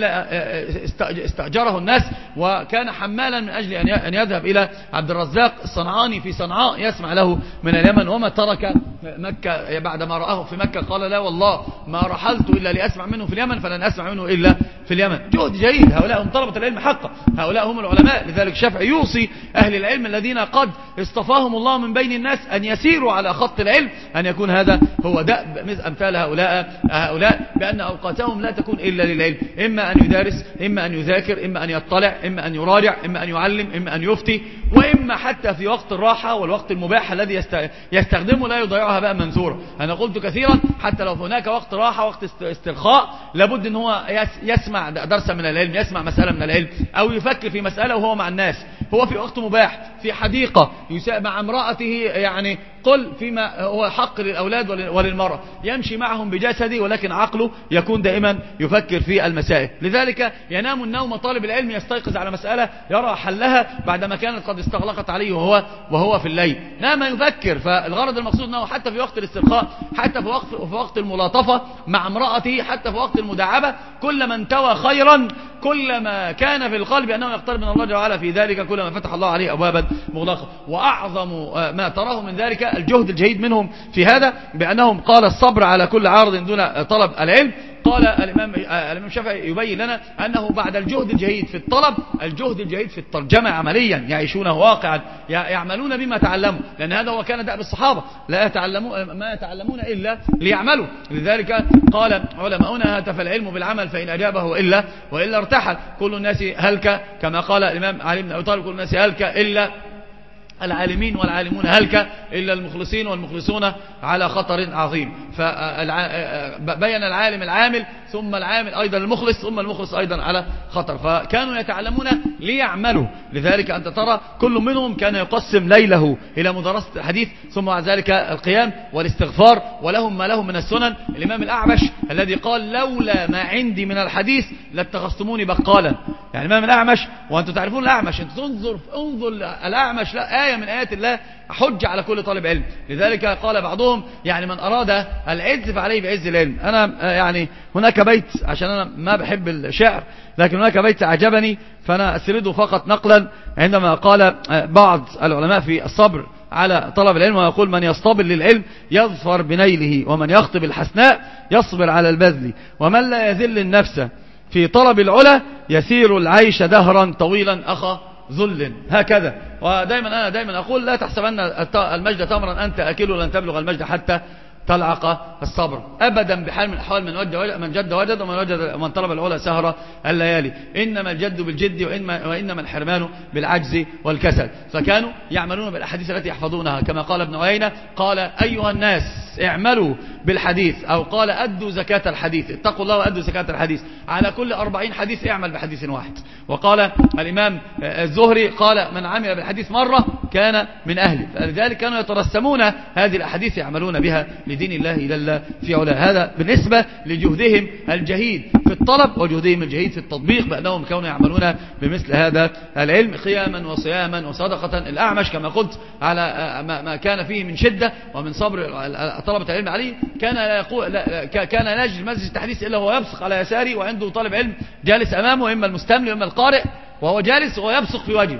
استأجره الناس، وكان حمالا من أجل أن يذهب إلى عبد الرزاق الصنعاني في صنعاء يسمع له من اليمن، وما ترك مكة بعدما رآه في مكة قال لا والله ما رحلت إلا لأسمع منه في اليمن فلن أسمع منه إلا في اليمن. جهد جيد. هؤلاء هم طلبة العلم حقا، هؤلاء هم العلماء. لذلك الشافعي يوصي أهل العلم الذين قد اصطفاهم الله من بين الناس أن يسيروا على خط العلم، أن يكون هذا هو دأب أمثال هؤلاء بأن أوقاتهم لا تكون إلا للعلم، إما أن يدارس، إما أن يذاكر، إما أن يطلع، إما أن يراجع، إما أن يعلم، إما أن يفتي، وإما حتى في وقت الراحة والوقت المباح الذي يستخدمه لا يضيعها بقى منثورا. أنا قلت كثيرا حتى لو هناك وقت راحة وقت استرخاء لابد أن هو يسمع درسا من العلم، يسمع مسألة من العلم، أو يفكر في مسألة وهو مع الناس، هو في وقت مباح في حديقة مع امرأته، يعني قل فيما هو حق للأولاد وللمرأة، يمشي معهم بجسده ولكن عقله يكون دائما يفكر في المسائل. لذلك ينام النوم طالب العلم يستيقظ على مسألة يرى حلها بعدما كانت قد استغلقت عليه وهو في الليل، نام يفكر. فالغرض المقصود أنه حتى في وقت الاسترخاء، حتى في وقت الملاطفة مع امرأته، حتى في وقت المداعبة، كلما انتوى خيرا كلما كان في القلب أنه يقترب من الله جل وعلا في ذلك، كلما فتح الله عليه أبوابا مغلقة. وأعظم ما تراه من ذلك الجهد الجيد منهم في هذا، بأنهم قال الصبر على كل عارض دون طلب العلم. قال الإمام الشافعي يبين لنا أنه بعد الجهد الجيد في الطلب، الجهد الجيد في الترجمة عمليا، يعيشونه واقعا، يعملون بما تعلموا، لأن هذا هو كان دأب الصحابة، لا يتعلمون ما يتعلمون إلا ليعملوا. لذلك قال علماؤنا هاتف العلم بالعمل فإن أجابه وإلا ارتحل. كل الناس هلك، كما قال الإمام علي بن أبي طالب كل الناس هلك إلا العالمين، والعالمون هلك إلا المخلصين، والمخلصون على خطر عظيم. فبين العالم العامل، ثم العامل أيضا المخلص، ثم المخلص أيضا على خطر. فكانوا يتعلمون ليعملوا. لذلك أنت ترى كل منهم كان يقسم ليله إلى مدرسة الحديث، ثم بعد ذلك القيام والاستغفار، ولهم ما لهم من السنن. الإمام الأعمش الذي قال لولا ما عندي من الحديث لاتخذتموني بقالا، يعني الإمام الأعمش، وأنتم تعرفون الأعمش، أنت انظر الأعمش لا آية من آيات الله حج على كل طالب علم. لذلك قال بعضهم يعني من أراد العز فعليه بعز العلم. أنا يعني هناك بيت، عشان أنا ما بحب الشعر، لكن هناك بيت أعجبني فأنا أسرده فقط نقلا، عندما قال بعض العلماء في الصبر على طلب العلم، ويقول من يصطبر للعلم يظفر بنيله، ومن يخطب الحسناء يصبر على البذل، ومن لا يذل النفس في طلب العلا يسير العيش دهرا طويلا أخا ذل. هكذا. ودائما أنا دائما أقول لا تحسبن المجد تمرا أنت أكله، لن تبلغ المجد حتى تلعق الصبر أبدا بحال من الأحوال. من جد وجد، ومن طلب العلا سهر الليالي. إنما الجد بالجد، وإنما الحرمان بالعجز والكسل. فكانوا يعملون بالأحاديث التي يحفظونها، كما قال ابن عيينة قال أيها الناس اعملوا بالحديث، أو قال أدوا زكاة الحديث، اتقوا الله وأدوا زكاة الحديث، على كل 40 حديث اعمل بحديث واحد. وقال الإمام الزهري قال من عمل بالحديث مرة كان من أهله. فلذلك كانوا يترسمون هذه الأحاديث يعملون بها لدين الله جل في علاه. هذا بالنسبة لجهدهم الجهيد في الطلب وجهدهم الجهيد في التطبيق، بأنهم كانوا يعملون بمثل هذا العلم قياما وصياما وصدقة. الأعمش كما قلت على ما كان فيه من شدة ومن صبر طلبة العلم عليه، كان لا يقول كان لا يجلس مجلس التحديث إلا هو يبصق على يساري، وعنده طالب علم جالس أمامه، إما المستملي وإما القارئ، وهو جالس ويبصق في وجهه،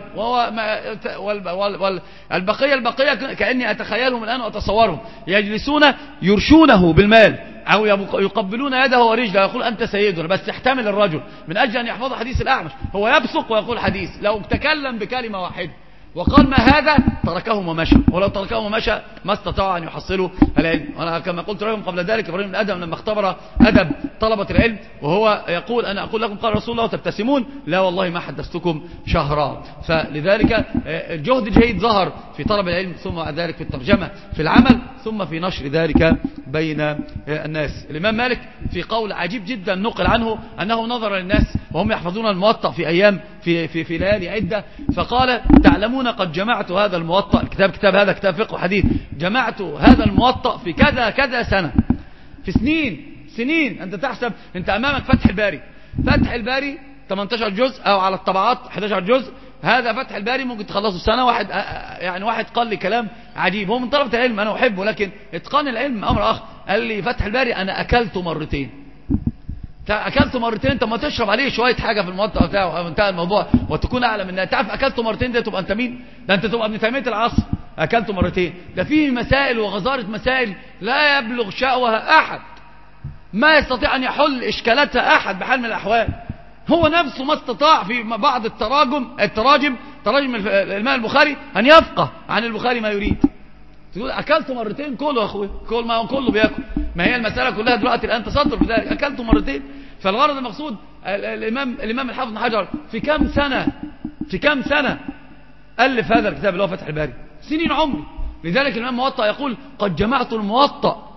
البقية كأني أتخيلهم الآن وأتصورهم يجلسون يرشونه بالمال، أو يقبلون يده ورجله، يقول أنت سيدنا، بس يحتمل الرجل من أجل أن يحفظ حديث الأعمش، هو يبصق ويقول حديث. لو تكلم بكلمة واحدة وقال ما هذا تركهم ومشى، ولو تركهم ومشى ما استطاعوا أن يحصلوا العلم. وأنا كما قلت لكم قبل ذلك إبراهيم بن آدم لما اختبر أدب طلبة العلم وهو يقول أنا أقول لكم قال رسول الله وتبتسمون، لا والله ما حدثتكم شهرا. فلذلك الجهد الجيد ظهر في طلب العلم، ثم ذلك في الترجمة في العمل، ثم في نشر ذلك بين الناس. الإمام مالك في قول عجيب جدا نقل عنه أنه نظر للناس وهم يحفظون الموطأ في أيام في ليالي عدة، فقال تعلمون قد جمعت هذا الموطأ، كتاب هذا كتاب فقه وحديث، جمعت هذا الموطأ في كذا سنة، في سنين. أنت تحسب أنت أمامك فتح الباري 18 جزء، أو على الطبعات 11 جزء. هذا فتح الباري ممكن تخلصه سنة. واحد قال لي كلام عجيب، هو من طلبة العلم أنا أحبه، لكن اتقان العلم أمر آخر. قال لي فتح الباري أنا أكلته مرتين. انت ما تشرب عليه شوية حاجة في الموطأ بتاعه انتهى الموضوع، وتكون أعلى منها. تعرف أكلته مرتين ده تبقى أنت مين؟ ده أنت تبقى ابن تيمية العصر. أكلت مرتين. ده فيه مسائل وغزارة مسائل لا يبلغ شأوها أحد، ما يستطيع أن يحل إشكالاتها أحد بحال من الأحوال. هو نفسه ما استطاع في بعض التراجم الإمام البخاري أن يفقه عن البخاري ما يريد. تقول أكلت مرتين، كله يا أخوي، كل ما هو كله بيأكل. ما هي المسألة كلها دلوقتي الآن تصدر بذلك، أكلت مرتين. فالغرض المقصود الإمام الحافظ بن حجر في كم سنة ألف هذا الكتاب اللي هو فتح الباري، سنين عمري. لذلك الإمام الموطأ يقول قد جمعت الموطأ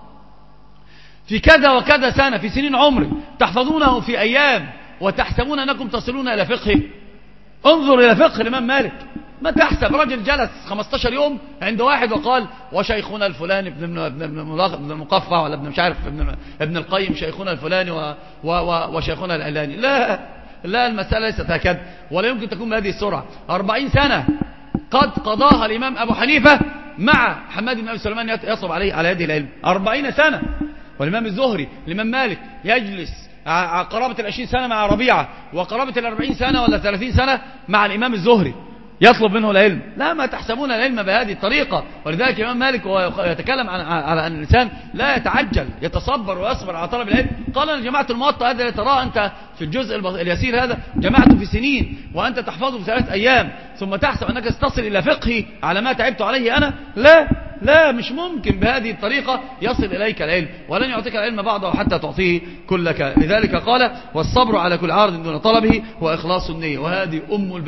في كذا وكذا سنة، في سنين عمري، تحفظونه في أيام وتحسبون أنكم تصلون إلى فقه. انظر إلى فقه الإمام مالك، ما تحسب رجل جلس 15 يوم عند واحد وقال وشيخنا الفلاني ابن المقفع ولا ابن مش عارف ابن القيم شيخنا الفلاني وشيخنا العلاني. لا المسألة ليست هكذا، ولا يمكن تكون بهذه السرعة. 40 سنة قد قضاها الإمام أبو حنيفة مع حماد بن أبي سليمان يصب عليه على يد العلم 40 سنة. والإمام الزهري الإمام مالك يجلس قرابة 20 سنة مع ربيعة، وقرابة 40 سنة ولا 30 سنة مع الإمام الزهري يطلب منه العلم. لا، ما تحسبون العلم بهذه الطريقة. ولذلك الإمام مالك يتكلم على أن الإنسان لا يتعجل، يتصبر ويصبر على طلب العلم. قال أنا جمعت الموطأ هذا ترى أنت في الجزء اليسير هذا جمعته في سنين، وأنت تحفظه في 3 أيام، ثم تحسب أنك ستصل إلى فقهي على ما تعبت عليه أنا. لا مش ممكن بهذه الطريقة يصل إليك العلم، ولن يعطيك العلم بعضه حتى تعطيه كلك. لذلك قال والصبر على كل عارض دون طلبه وإخلاص النية. وهذه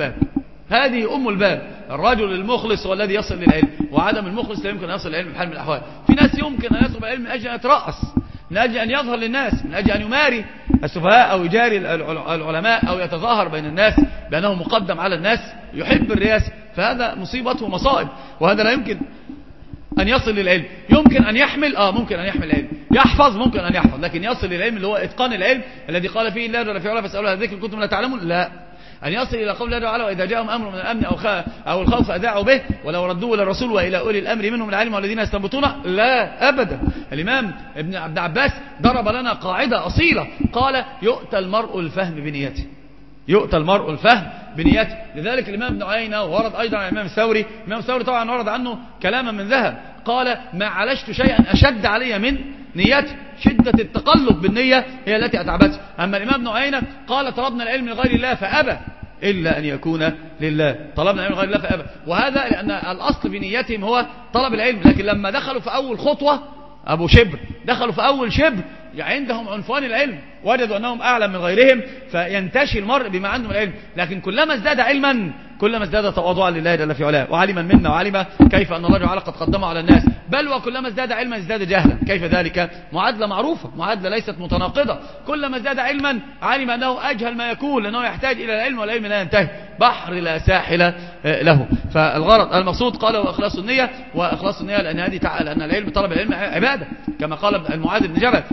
أم الباب. الرجل المخلص هو الذي يصل للعلم، وعدم المخلص لا يمكن أن يصل للعلم بحال من الأحوال. في ناس يمكن أن يطلب العلم من أجل أن يترأس، من أجل أن يظهر للناس، من أجل أن يماري السفهاء أو يجاري العلماء أو يتظاهر بين الناس بأنه مقدم على الناس، يحب الرياسة. فهذا مصيبته ومصائب، وهذا لا يمكن أن يصل للعلم. يمكن أن يحمل ممكن أن يحمل العلم، يحفظ ممكن أن يحفظ، لكن يصل للعلم اللي هو إتقان العلم الذي قال فيه الله جل في علاه فاسألوا أهل الذكر إن كنتم لا تعلمون. لا، أن يصل إلى قول الله تعالى وإذا جاءهم أمر من الأمن أو الخوف أذاعوا به ولو ردوه إلى الرسول وإلى أولي الأمر منهم العلم والذين يستنبطونه. لا أبدا. الإمام ابن عبد عباس ضرب لنا قاعدة أصيلة، قال يؤتى المرء الفهم بنيته، يؤتى المرء الفهم بنيته. لذلك الإمام ابن عيينة ورد أيضا عن الإمام الثوري، الإمام الثوري طبعا ورد عنه كلاما من ذهب، قال ما علشت شيئا أشد علي من نيتي، شدة التقلب بالنية هي التي أتعبته. أما الإمام ابن عيينة قال طلبنا العلم لغير الله فأبى إلا أن يكون لله، طلبنا العلم لغير الله فأبى. وهذا لأن الأصل بنيتهم هو طلب العلم، لكن لما دخلوا في أول خطوة أبو شبر، دخلوا في أول شبر عندهم عنفوان العلم، وجدوا أنهم أعلم من غيرهم، فينتشي المرء بما عنده من العلم. لكن كلما ازداد علما كلما ازداد تواضعا لله جل في علاه، وعلما منا وعلم كيف أن الله تعالى قد قدمه على الناس، بل وكلما ازداد علما ازداد جهلا. كيف ذلك؟ معادلة معروفة، معادلة ليست متناقضة. كلما ازداد علما علم أنه أجهل ما يكون، لأنه يحتاج إلى العلم والعلم لا ينتهي، بحر لا ساحل له. فالغرض المقصود قال وإخلاص النية، وإخلاص النية لأن هذه لأن العلم طلب العلم عبادة، كما قال المعاذ بن جبل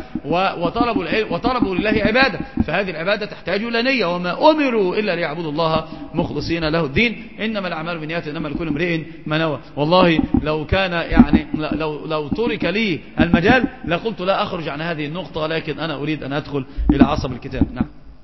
وطلبوا لله عبادة، فهذه العبادة تحتاج إلى نية. وما أمروا إلا ليعبدوا الله مخلصين له الدين، إنما الأعمال بالنيات إنما لكل امرئ ما نوى. والله لو كان يعني لو ترك لي المجال لقلت لا أخرج عن هذه النقطة، لكن أنا أريد أن أدخل إلى عصب الكتاب. نعم.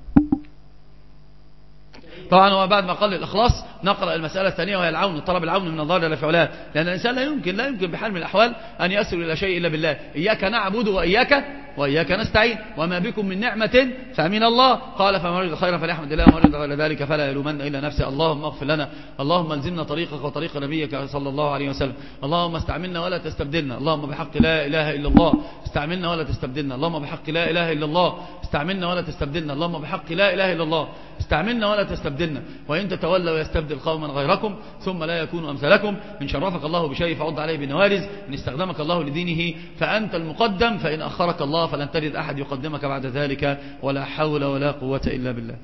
طبعا هو بعد ما قال الإخلاص نقرأ المسألة الثانية وهي العون، طلب العون من الله جل في علاه، لأن الإنسان لا يمكن بحال من الأحوال أن يصل إلى شيء إلا بالله. إياك نعبد وإياك نستعين، وما بكم من نعمة فمن الله. قال فمن وجد خيرا فليحمد الله ومن وجد غير ذلك فلا يلومن إلا نفسه. اللهم اغفر لنا، اللهم الزمنا طريقك وطريق نبيك صلى الله عليه وسلم. اللهم استعملنا ولا تستبدلنا، اللهم بحق لا إله إلا الله استعملنا ولا تستبدلنا، اللهم بحق لا إله إلا الله استعملنا ولا تستبدلنا، اللهم بحق لا إله إلا الله استعملنا ولا تستبدلنا، وإن تتولوا يستبدل قوما غيركم ثم لا يكونوا أمثالكم. إن شرفك الله بشيء فعض عليه بنوارز، إن استخدمك الله لدينه فأنت المقدم، فإن أخرك الله فلن تجد أحد يقدمك بعد ذلك، ولا حول ولا قوة إلا بالله.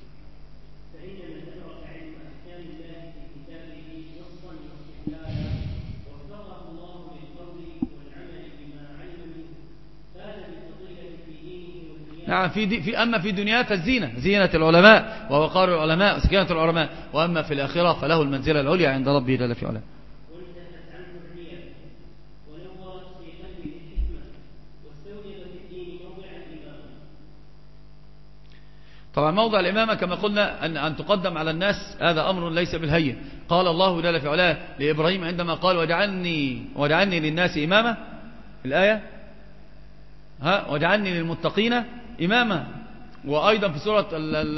نعم. أما في دنيا فالزينة، زينة العلماء ووقار العلماء وسكينة العلماء، وأما في الآخرة فله المنزلة العليا عند ربه جل في علاه. طبعا موضع الإمامة كما قلنا أن تقدم على الناس هذا أمر ليس بالهين. قال الله جل في علاه لإبراهيم عندما قال وجعلني للناس إماما، الآية وجعلني للمتقين إماما. وأيضا في سورة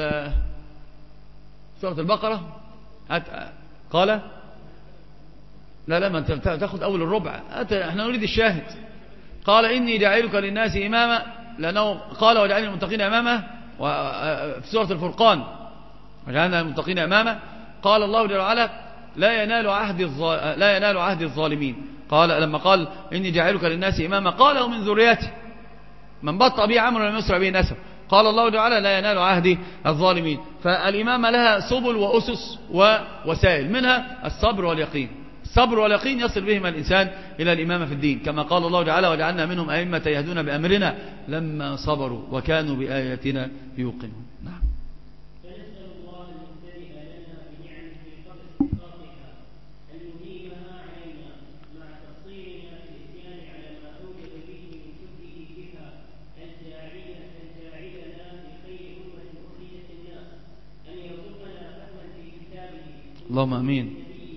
البقرة قال لا ما أنت تأخذ أول الربع، احنا نريد الشاهد. قال إني جاعلك للناس إماما، لأنه قال وجعلني للمتقين إماما. وفي سورة الفرقان وجعلنا للمتقين إماما قال الله جل وعلا لا ينال عهد الظالمين. قال لما قال إني جاعلك للناس إماما قال ومن ذريتي من بطأ به عمل لم يسرع به نسب. قال الله جل وعلا لا ينال عهد الظالمين. فالإمامة لها سبل وأسس ووسائل، منها الصبر واليقين. الصبر واليقين يصل بهما الإنسان إلى الإمامة في الدين، كما قال الله تعالى وجعلنا منهم أئمة يهدون بأمرنا لما صبروا وكانوا بآياتنا يوقنون. نعم. فنسأل الله المبتدئ لنا بنعمه قبل استحقاقها المديمها علينا مع تفصيلنا في الإتيان على ما أوجب به من شكره بها الجاعلنا بخير أمة أخرجت الناس أن يرزقنا فهما في كتابه اللهم آمين.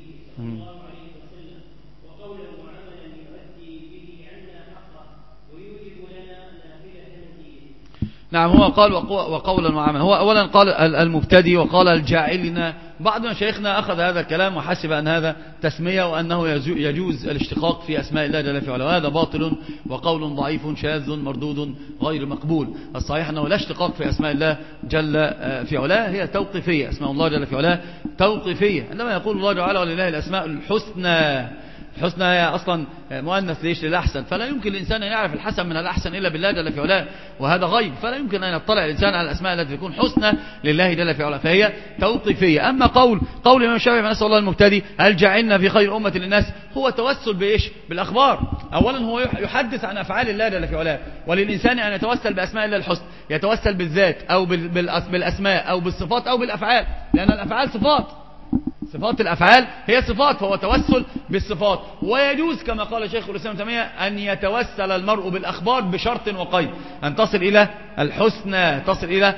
نعم. هو قال وقولا وعملا. هو أولا قال المبتدي وقال الجاعلنا. بعض مشايخنا أخذ هذا الكلام وحسب أن هذا تسمية وأنه يجوز الاشتقاق في أسماء الله جل في علاه، وهذا باطل وقول ضعيف شاذ مردود غير مقبول. الصحيح أنه لا اشتقاق في أسماء الله جل في علاه، هي توقيفية. أسماء الله جل في علاه توقيفية. عندما يقول الله تعالى ولله الأسماء الحسنى، الحسنى هي أصلا مؤنث ليش للأحسن، فلا يمكن الإنسان أن يعرف الحسن من الأحسن إلا بالله جل في علاه، وهذا غيب، فلا يمكن أن يطلع الإنسان على الأسماء التي تكون حسنى لله جل في علاه، فهي توقيفية. أما قول الإمام الشافعي نسأل الله المبتدي هل جعلنا في خير أمة للناس، هو توسل بإيش؟ بالأخبار. أولا هو يحدث عن أفعال الله جل في علاه، وللإنسان أن يتوسل بأسماء الله الحسنى، يتوسل بالذات أو بالأسماء أو بالصفات أو بالأفعال، لأن الأفعال صفات، صفات الأفعال هي صفات، فهو توسل بالصفات. ويجوز كما قال شيخ الإسلام ابن تيمية أن يتوسل المرء بالأخبار بشرط وقيد، أن تصل إلى الحسنى، تصل إلى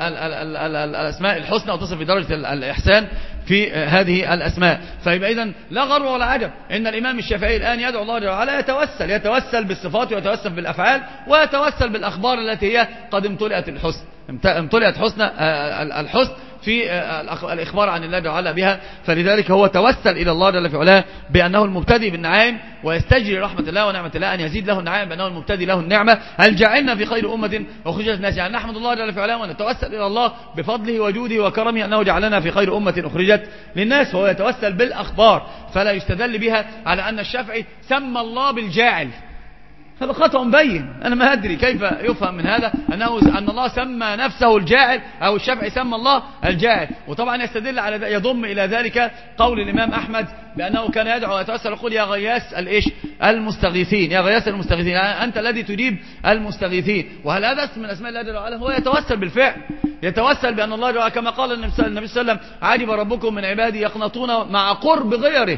الأسماء الحسنى وتصل في درجة الإحسان في هذه الأسماء. فيبقى إذن لا غر ولا عجب إن الإمام الشافعي الآن يدعو الله جل وعلا يتوسل بالصفات ويتوسل بالأفعال ويتوسل بالأخبار التي هي قد امتلئت الحسن، امتلئت حسن الحسن في الإخبار عن الله جل وعلا بها. فلذلك هو توسل إلى الله جل في علاه بأنه المبتدي بالنعائم ويستجري رحمة الله ونعمة الله أن يزيد له النعائم بأنه المبتدي له النعمة. هل جعلنا في خير أمة أخرجت الناس، يعني نحمد الله جل في علاه ونتوسل إلى الله بفضله وجوده وكرمه أنه جعلنا في خير أمة أخرجت للناس، وهو يتوسل بالأخبار، فلا يستدل بها على أن الشافعي سمى الله بالجاعل، هذا خطأ مبين. أنا ما أدري كيف يفهم من هذا أن الله سمى نفسه الجاعل أو الشافعي سمى الله الجاعل. وطبعا يستدل على يضم إلى ذلك قول الإمام أحمد بأنه كان يدعو ويتوسل يقول يا غياث المستغيثين، يا غياث المستغيثين، أنت الذي تجيب المستغيثين. وهل هذا اسم من أسماء الله جل وعلا؟ هو يتوسل بالفعل، يتوسل بأن الله جل وعلا كما قال النبي صلى الله عليه وسلم عجب ربكم من عبادي يقنطون مع قرب غيره،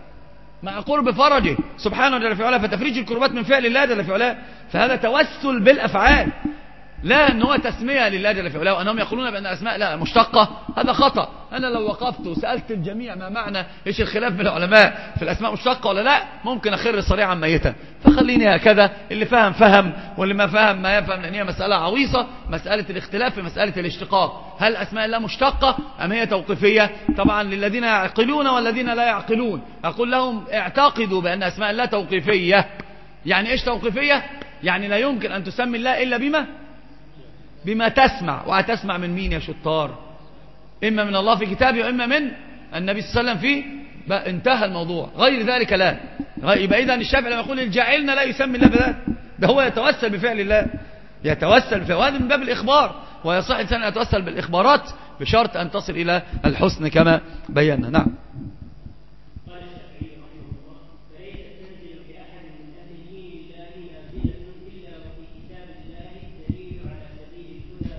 مع قرب فرجه سبحانه جل في علاه، فتفريج الكربات من فعل الله جل في علاه. فهذا توسل بالأفعال، لا أنه تسمية لله جل في علاه. وأنهم يقولون بأن الأسماء لا مشتقة، هذا خطأ. أنا لو وقفت وسألت الجميع ما معنى إيش الخلاف بين العلماء في الأسماء مشتقة ولا لا، ممكن أخر صريعا ميتا. فخليني هكذا، اللي فهم فهم واللي ما فهم ما يفهم، لأن هي مسألة عويصة، مسألة الاختلاف في مسألة الاشتقاق. هل أسماء الله مشتقة أم هي توقيفية؟ طبعا للذين يعقلون والذين لا يعقلون أقول لهم اعتقدوا بأن أسماء الله توقيفية. يعني إيش توقيفية؟ يعني لا يمكن أن تسمي الله إلا بما تسمع. وهتسمع من مين يا شطار؟ إما من الله في كتابه وإما من النبي صلى الله عليه وسلم فيه، انتهى الموضوع. غير ذلك لا. يبقى إذن الشافعي لما يقول الجاعلنا لا يسمي الله بذلك، ده هو يتوسل بفعل الله، يتوسل بفعل، وهذا من باب الإخبار. ويصح الإنسان أن يتوسل بالإخبارات بشرط أن تصل إلى الحسن كما بينا. نعم.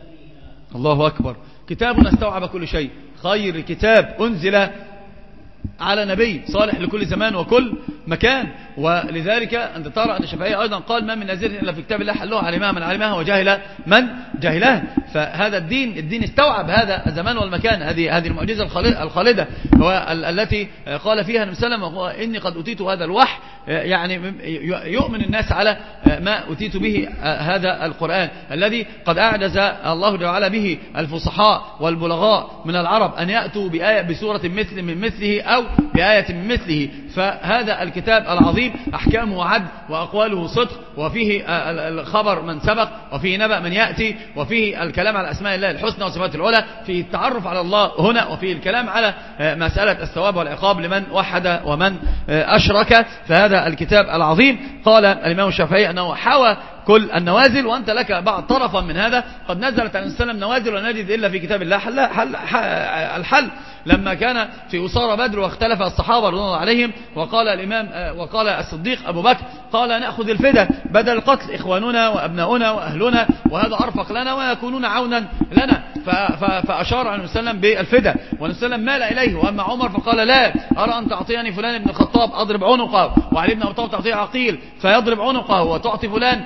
الله أكبر. كتابنا استوعب كل شيء، خير كتاب أنزل على نبي صالح لكل زمان وكل مكان. ولذلك أنت ترى أن الشافعي أيضا قال ما من نازل إلا في كتاب الله حلوها علمها من علمها وجاهل من جاهلها. فهذا الدين استوعب هذا الزمان والمكان. هذه المعجزة الخالدة التي قال فيها النبي صلى الله عليه وسلم إني قد أتيت هذا الوحي، يعني يؤمن الناس على ما أتيت به هذا القرآن الذي قد أعجز الله تعالى به الفصحاء والبلغاء من العرب أن يأتوا بآية بسورة من مثله أو بآية من مثله. فهذا الكتاب العظيم أحكامه عدل وأقواله صدق، وفيه الخبر من سبق، وفيه نبأ من يأتي، وفيه الكلام على أسماء الله الحسنى وصفاته العلى، فيه التعرف على الله هنا، وفيه الكلام على مسألة الثواب والعقاب لمن وحد ومن أشرك. فهذا الكتاب العظيم قال الإمام الشافعي أنه حوى كل النوازل. وأنت لك بعض طرفا من هذا قد نزلت عن السلام نوازل ولا نجد إلا في كتاب الله الحل لما كان في أسارة بدر واختلف الصحابة رضي الله عليهم، وقال الصديق أبو بكر قال نأخذ الفداء بدل القتل، إخواننا وأبناؤنا وأهلنا وهذا أرفق لنا ويكونون عونا لنا. فأشار عن وسلم بالفداء، ونسلم مال إليه. وأما عمر فقال لا أرى أن تعطيني فلان ابن الخطاب أضرب عنقه، وعلي بن أبي طالب تعطيه عقيل فيضرب عنقه، وتعطي فلان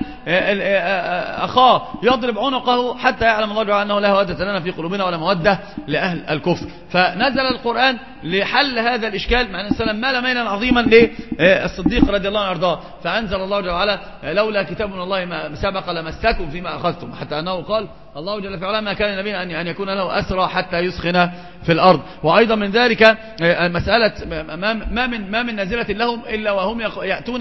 أخاه يضرب عنقه، حتى يعلم الله تعالى أنه لا مودة لنا في قلوبنا ولا مودة لأهل الكفر. فنزل القرآن لحل هذا الإشكال، مع أن السلام مال ميلا عظيما للصديق رضي الله عنه وارضاه. فأنزل الله تعالى لولا كتاب من الله ما سبق لمسكم فيما أخذتم، حتى أنه قال الله جل في علاه ما كان النبي أن يكون له أسرى حتى يسخن في الأرض. وأيضا من ذلك مسألة ما من نازلة لهم إلا وهم يأتون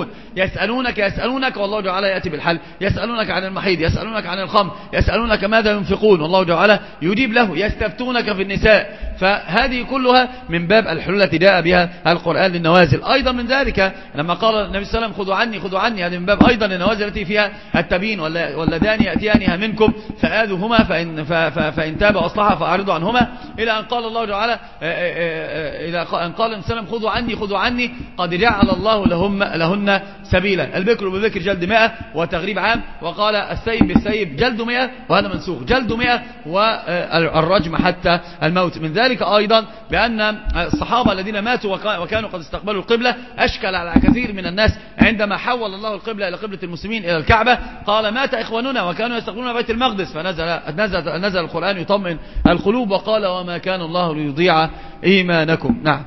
يسألونك والله تعالى يأتي بالحل. يسألونك عن المحيض، يسألونك عن الخمر، يسألونك ماذا ينفقون والله تعالى يجيب له. يستفتونك في النساء. فهذه كلها من باب الحلول التي جاء بها القرآن للنوازل. أيضا من ذلك لما قال النبي صلى الله عليه وسلم خذوا عني هذه من باب أيضا النوازل التي فيها التبيين، واللذان يأتيانها منكم فآذوهما فإن تاب وأصلحا فأعرضوا عنهما، إلى أن قال الله تعالى إلى أن قال النبي صلى الله عليه وسلم خذوا عني قد جعل الله لهن سبيلا. البكر بالبكر جلد 100 وتغريب عام، وقال السيب بالسيب جلد 100 وهذا منسوخ جلد 100 والرجم حتى الموت. من ذلك أيضا بأن الصحابة الذين ماتوا وكانوا قد استقبلوا القبلة أشكل على كثير من الناس عندما حول الله القبلة إلى قبلة المسلمين إلى الكعبة، قال مات إخواننا وكانوا يستقبلون بيت المقدس. فنزل القرآن يطمئن القلوب وقال وما كان الله ليضيع إيمانكم. نعم.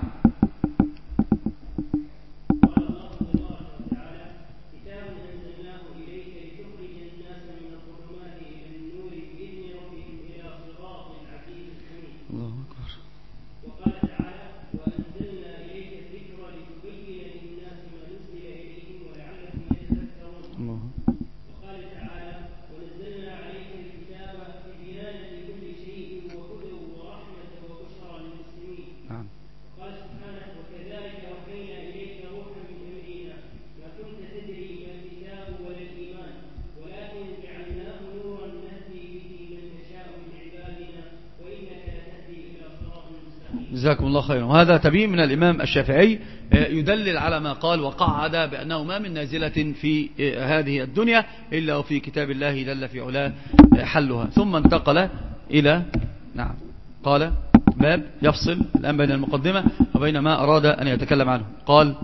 جزاكم الله خيرا. وهذا تبيين من الإمام الشافعي يدلل على ما قال وقعد بأنه ما من نازلة في هذه الدنيا إلا وفي كتاب الله جل في علاه حلها. ثم انتقل إلى نعم قال باب يفصل الآن بين المقدمة وبين ما أراد أن يتكلم عنه. قال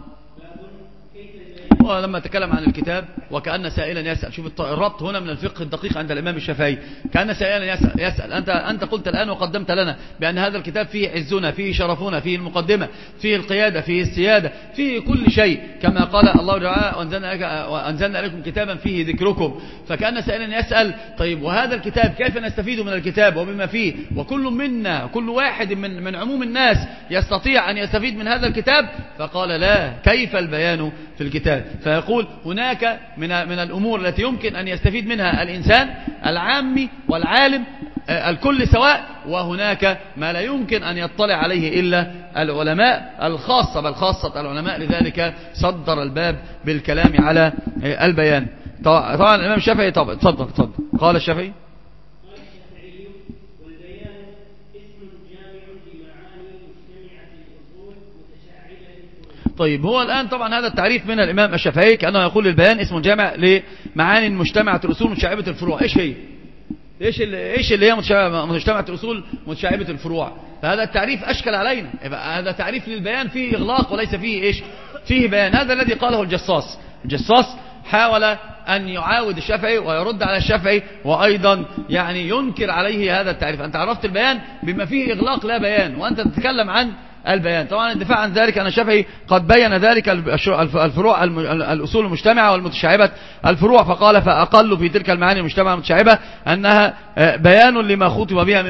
ولما تكلم عن الكتاب وكأن سائلا يسأل. شوف الربط هنا من الفقه الدقيق عند الإمام الشافعي. كأن سائلا يسأل. أنت قلت الآن وقدمت لنا بأن هذا الكتاب فيه عزنا، فيه شرفنا، فيه المقدمة، فيه القيادة، فيه السيادة، فيه كل شيء، كما قال الله تعالى وأنزلنا لكم كتابا فيه ذكركم. فكأن سائلا يسأل طيب وهذا الكتاب كيف نستفيد من الكتاب وبما فيه؟ وكل منا كل واحد من عموم الناس يستطيع أن يستفيد من هذا الكتاب. فقال لا، كيف البيان في الكتاب؟ فيقول هناك من الأمور التي يمكن أن يستفيد منها الإنسان العامي والعالم الكل سواء، وهناك ما لا يمكن أن يطلع عليه إلا العلماء الخاصة، بل خاصة العلماء. لذلك صدر الباب بالكلام على البيان. طبعا الإمام الشافعي تفضل. قال الشافعي طيب هو الآن طبعا هذا التعريف من الإمام الشافعي كأنه يقول البيان اسم جامع لمعاني مجتمعة الأصول متشعبة الفروع. إيش هي؟ ايش اللي هي مجتمعة الأصول متشعبة الفروع؟ فهذا التعريف أشكل علينا. هذا تعريف للبيان فيه إغلاق وليس فيه ايش؟ فيه بيان. هذا الذي قاله الجصاص. الجصاص حاول أن يعاود الشافعي ويرد على الشافعي، وأيضا يعني ينكر عليه هذا التعريف. أنت عرفت البيان بما فيه إغلاق لا بيان، وأنت تتكلم عن البيان. طبعا الدفاع عن ذلك أن الشافعي قد بين ذلك الفروع الأصول المجتمعة والمتشعبة الفروع، فقال فأقل في تلك المعاني المجتمعة المتشعبة أنها بيان لما خطب بها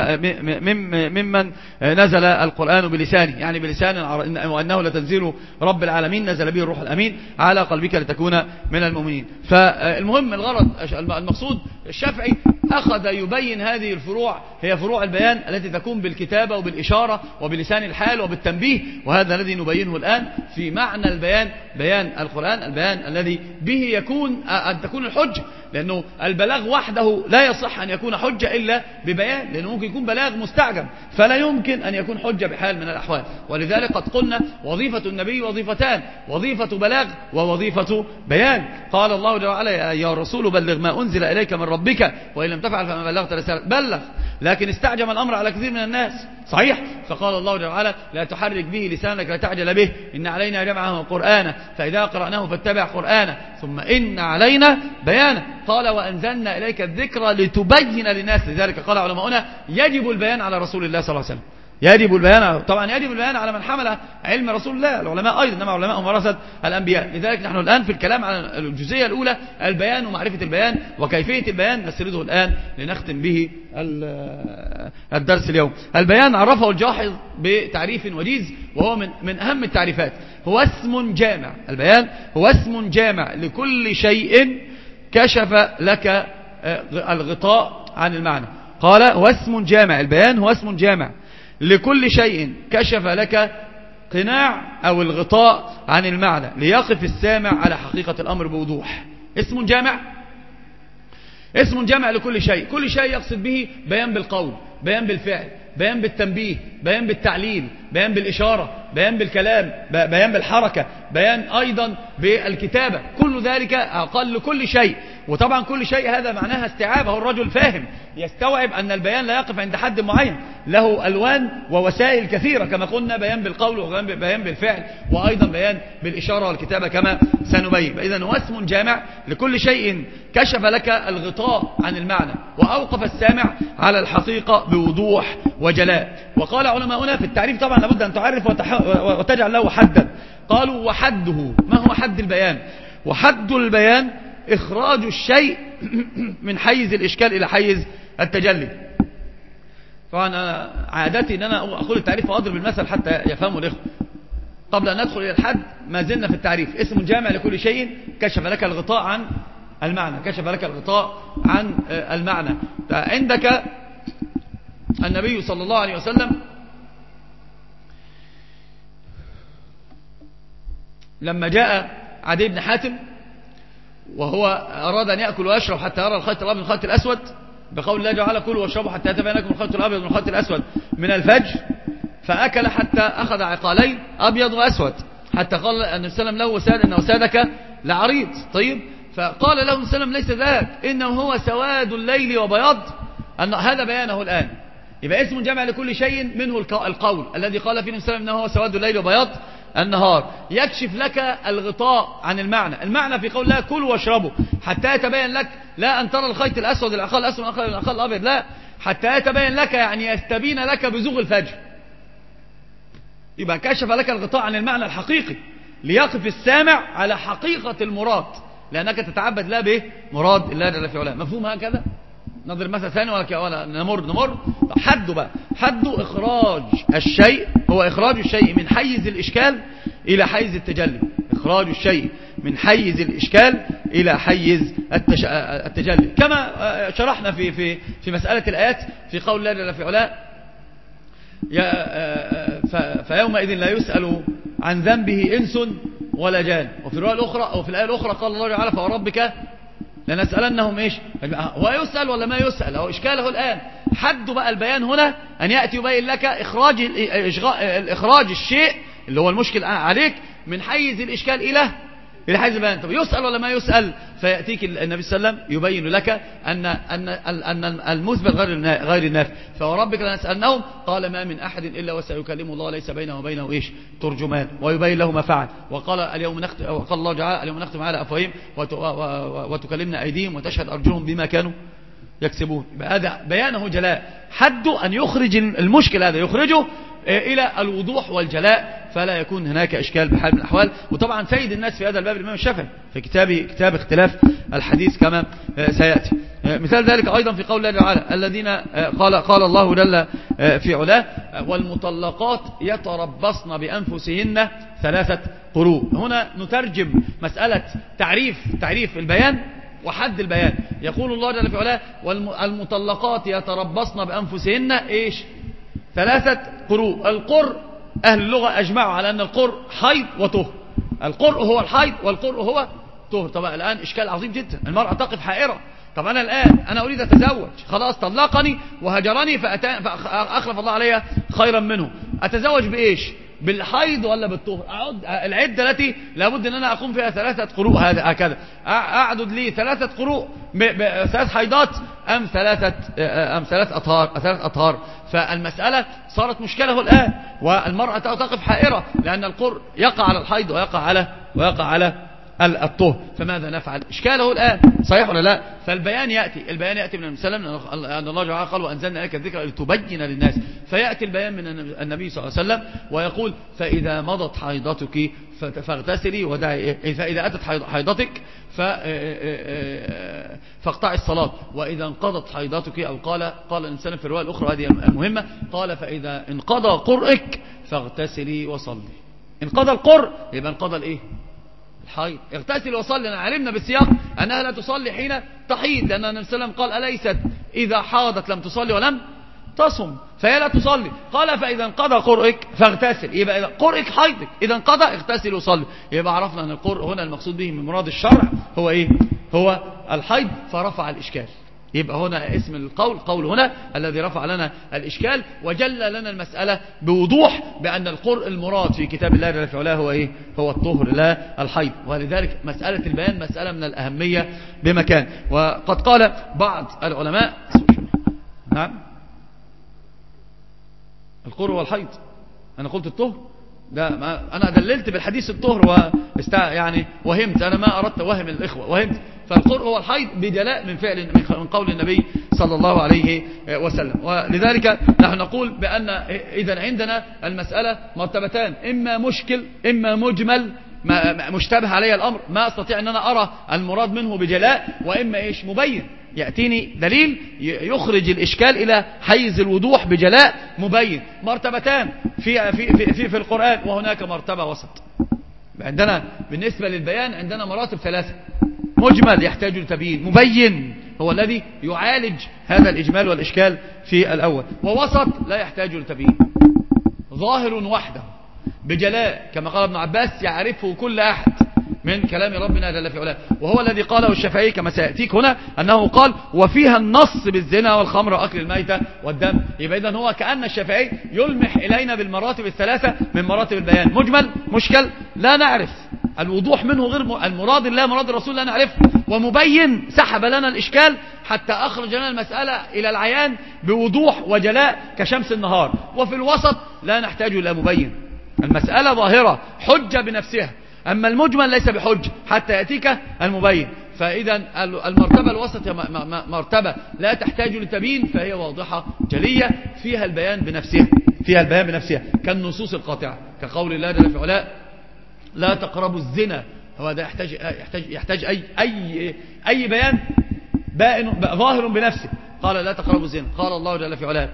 ممن نزل القرآن بلسانه، يعني بلسان، وأنه لتنزيل رب العالمين نزل به الروح الأمين على قلبك لتكون من المؤمنين. فالمهم الغرض المقصود الشافعي أخذ يبين هذه الفروع، هي فروع البيان التي تكون بالكتابة وبالإشارة وبلسان الحال وبالتنبيه، وهذا الذي نبينه الآن في معنى البيان، بيان القرآن، البيان الذي به يكون أن تكون الحجة، لأنه البلاغ وحده لا يصح أن يكون حجة إلا ببيان، لأنه ممكن يكون بلاغ مستعجم فلا يمكن أن يكون حجة بحال من الأحوال. ولذلك قد قلنا وظيفة النبي وظيفتان، وظيفة بلاغ ووظيفة بيان. قال الله جل وعلا يا رسول بلغ ما أنزل إليك من ربك وإن لم تفعل فما بلغت رسالة. بلغ، لكن استعجم الأمر على كثير من الناس، صحيح. فقال الله جل وعلا لا تحرك به لسانك لتعجل به إن علينا جمعه وقرآنه فإذا قرأناه فاتبع قرآنه ثم إن علينا بيانه. قال وأنزلنا إليك الذكر لتبين للناس. لذلك قال علماؤنا يجب البيان على رسول الله صلى الله عليه وسلم، يجب البيان، طبعا يجب البيان على من حمل علم رسول الله، العلماء أيضا، إنما علماء ورثة الأنبياء. لذلك نحن الآن في الكلام عن الجزئية الأولى البيان ومعرفة البيان وكيفية البيان نسرده الآن لنختم به الدرس اليوم. البيان عرفه الجاحظ بتعريف وجيز وهو من أهم التعريفات، هو اسم جامع. البيان هو اسم جامع لكل شيء كشف لك الغطاء عن المعنى. قال هو اسم جامع، البيان هو اسم جامع لكل شيء كشف لك قناع أو الغطاء عن المعنى ليقف السامع على حقيقة الأمر بوضوح. اسم جامع، اسم جامع لكل شيء. كل شيء يقصد به بيان بالقول، بيان بالفعل، بيان بالتنبيه، بيان بالتعليل، بيان بالإشارة، بيان بالكلام، بيان بالحركة، بيان أيضا بالكتابة. كل ذلك أقل كل شيء. وطبعا كل شيء هذا معناها استيعابه. الرجل فاهم يستوعب أن البيان لا يقف عند حد معين، له ألوان ووسائل كثيرة كما قلنا، بيان بالقول وبيان بالفعل وأيضا بيان بالإشارة والكتابة كما سنبين. إذن هو اسم جامع لكل شيء كشف لك الغطاء عن المعنى وأوقف السامع على الحقيقة بوضوح وجلاء. وقال علماؤنا في التعريف طبعا لابد أن تعرف وتجعل له حدا. قالوا وحده، ما هو حد البيان؟ وحد البيان إخراج الشيء من حيز الإشكال إلى حيز التجلي. طبعا عادتي أن أنا أقول التعريف وأضرب المثل حتى يفهموا الإخوة. قبل أن ندخل إلى الحد ما زلنا في التعريف. اسم جامع لكل شيء كشف لك الغطاء عن المعنى، كشف لك الغطاء عن المعنى. عندك النبي صلى الله عليه وسلم لما جاء عدي بن حاتم وهو أراد أن يأكل ويشرب حتى يرى الخيط الأبيض من الخيط الأسود، بقول الله جعل كلوا واشربوا حتى يتبين لكم الخيط الأبيض من الخيط الأسود من الفجر، فأكل حتى أخذ عقالين أبيض وأسود، حتى قال النبي صلى الله عليه وسلم إن وسادك لعريض. طيب، فقال له النبي صلى الله عليه وسلم ليس ذاك، إنه هو سواد الليل وبياض. أن هذا بيانه الآن. يبقى اسم جمع لكل شيء منه القول الذي قال فيه النبي صلى الله عليه وسلم إنه هو سواد الليل وبياض النهار، يكشف لك الغطاء عن المعنى. المعنى في قول لا كلوا واشربوا حتى يتبين لك، لا أن ترى الخيط الأسود العقال الأسود العقال الأبيض، لا، حتى يتبين لك يعني يستبين لك بزوغ الفجر. يبقى كشف لك الغطاء عن المعنى الحقيقي ليقف السامع على حقيقة المراد، لأنك تتعبد لا به مراد الله جل في علاه. مفهوم هكذا؟ نضرب مثل ثاني ولا نمر. حد بقى، حد إخراج الشيء هو إخراج الشيء من حيز الإشكال إلى حيز التجلي. إخراج الشيء من حيز الإشكال إلى حيز التجلي، كما شرحنا في مسألة الآيات في قول الله جل في علاه فيومئذ لا يسأل عن ذنبه إنس ولا جان. وفي الرواية الأخرى أو في الآية الأخرى قال الله تعالى فوربك لنسألنهم إيش، هو يسأل ولا ما يسأل؟ هو إشكاله الآن. حد بقى البيان هنا أن يأتي يبين لك إخراج الشيء اللي هو المشكل عليك من حيز الإشكال إلى حيث البيان. طب يسأل ولا ما يسأل؟ فيأتيك النبي صلى الله عليه وسلم يبين لك أن المثبت غير النافي. فوربك لنسألنهم قال ما من أحد إلا وسيكلمه الله ليس بينه وبينه إيش ترجمان ويبين له ما فعل. وقال الله تعالى اليوم نختم على أفواههم وتكلمنا أيديهم وتشهد أرجلهم بما كانوا يكسبون. هذا بيانه جلاء، حد أن يخرج المشكل هذا يخرجه إلى الوضوح والجلاء، فلا يكون هناك إشكال بحال من الأحوال. وطبعا سيد الناس في هذا الباب الإمام الشافعي في كتاب اختلاف الحديث كما سيأتي. مثال ذلك أيضا في قول الله تعالى الذين قال الله جل في علاه والمطلقات يتربصن بأنفسهن 3 قروء. هنا نترجم مسألة تعريف البيان وحد البيان. يقول الله جل في علاه والمطلقات يتربصن بأنفسهن إيش 3 قروء. القر أهل اللغة أجمعوا على أن القر حيض وطهر. القر هو الحيض والقر هو طهر. طبعا الآن إشكال عظيم جدا، المرأة تقف حائرة. طب أنا الآن أنا أريد أتزوج، خلاص طلقني وهجرني فأخلف الله علي خيرا منه، أتزوج بإيش؟ بالحيض ولا بالطهر؟ العدة التي لابد أن أنا أقوم فيها 3 قروء هكذا، أعدد لي 3 قروء 3 حيضات أم 3 أطهار. فالمسألة صارت مشكلة الآن، والمرأة تقف حائرة لأن القر يقع على الحيض ويقع على الطهر، فماذا نفعل؟ إشكاله الآن صحيح ولا لا؟ فالبيان يأتي من المسلم أن الله جل قال وأنزلنا إليك الذكر لتبين للناس. فيأتي البيان من النبي صلى الله عليه وسلم ويقول فإذا مضت حيضتك فاغتسلي ودعي، فإذا أتت حيضتك فاقطعي الصلاة، وإذا انقضت حيضتك أو قال الإنسان في الرواية الأخرى هذه المهمة قال فإذا انقضى قرئك فاغتسلي وصلي. انقضى القر يبقى انقضى الإيه؟ الحيض. اغتسل وصلي. علمنا بالسياق أنها لا تصلي حين تحيض، لأن النبي صلى الله عليه وسلم قال أليست إذا حاضت لم تصلي ولم تصم، فهي لا تصلي. قال فإذا انقضى قرئك فاغتسل، يبقى إذا قرئك حيضك إذا انقضى اغتسل وصلي. يبقى عرفنا أن القرء هنا المقصود به من مراد الشرع هو إيه؟ هو الحيض، فرفع الإشكال. يبقى هنا اسم القول هنا الذي رفع لنا الإشكال وجل لنا المسألة بوضوح بأن القرء المراد في كتاب الله جل في علاه هو إيه؟ هو الطهر لا الحيض. ولذلك مسألة البيان مسألة من الأهمية بمكان. وقد قال بعض العلماء نعم القرء والحيض، أنا قلت الطهر ده أنا دللت بالحديث الطهر يعني وهمت، أنا ما أردت وهم الإخوة وهمت. فالقرء هو الحيض بدلاء من قول النبي صلى الله عليه وسلم. ولذلك نحن نقول بأن إذا عندنا المسألة مرتبتان، إما مشكل إما مجمل مشتبه علي الأمر ما أستطيع أن أنا أرى المراد منه بجلاء، وإما إيش مبين يأتيني دليل يخرج الإشكال إلى حيز الوضوح بجلاء مبين. مرتبتان في القرآن، وهناك مرتبة وسط. عندنا بالنسبة للبيان عندنا مراتب 3، مجمل يحتاج لتبيين، مبين هو الذي يعالج هذا الإجمال والإشكال في الأول، ووسط لا يحتاج لتبيين، ظاهر وحده بجلاء كما قال ابن عباس يعرفه كل أحد من كلام ربنا جل في علاه، وهو الذي قاله الشافعي كما سيأتيك هنا أنه قال وفيها النص بالزنا والخمر وأكل الميتة والدم. يبقى إذن هو كأن الشافعي يلمح إلينا بالمراتب 3 من مراتب البيان، مجمل مشكل لا نعرف الوضوح منه غير المراد الله مراد الرسول لا نعرفه، ومبين سحب لنا الإشكال حتى أخرج لنا المسألة إلى العيان بوضوح وجلاء كشمس النهار. وفي الوسط لا نحتاج إلى مبين، المسألة ظاهرة حجة بنفسها، أما المجمل ليس بحج حتى يأتيك المبين. فإذا المرتبة الوسط مرتبة لا تحتاج لتبيين، فهي واضحة جلية فيها البيان بنفسها كالنصوص القاطعة كقول الله جل في علاه لا تقربوا الزنا. هو ده يحتاج أي بيان ظاهر بنفسه. قال لا تقربوا الزنا، قال الله جل في علاه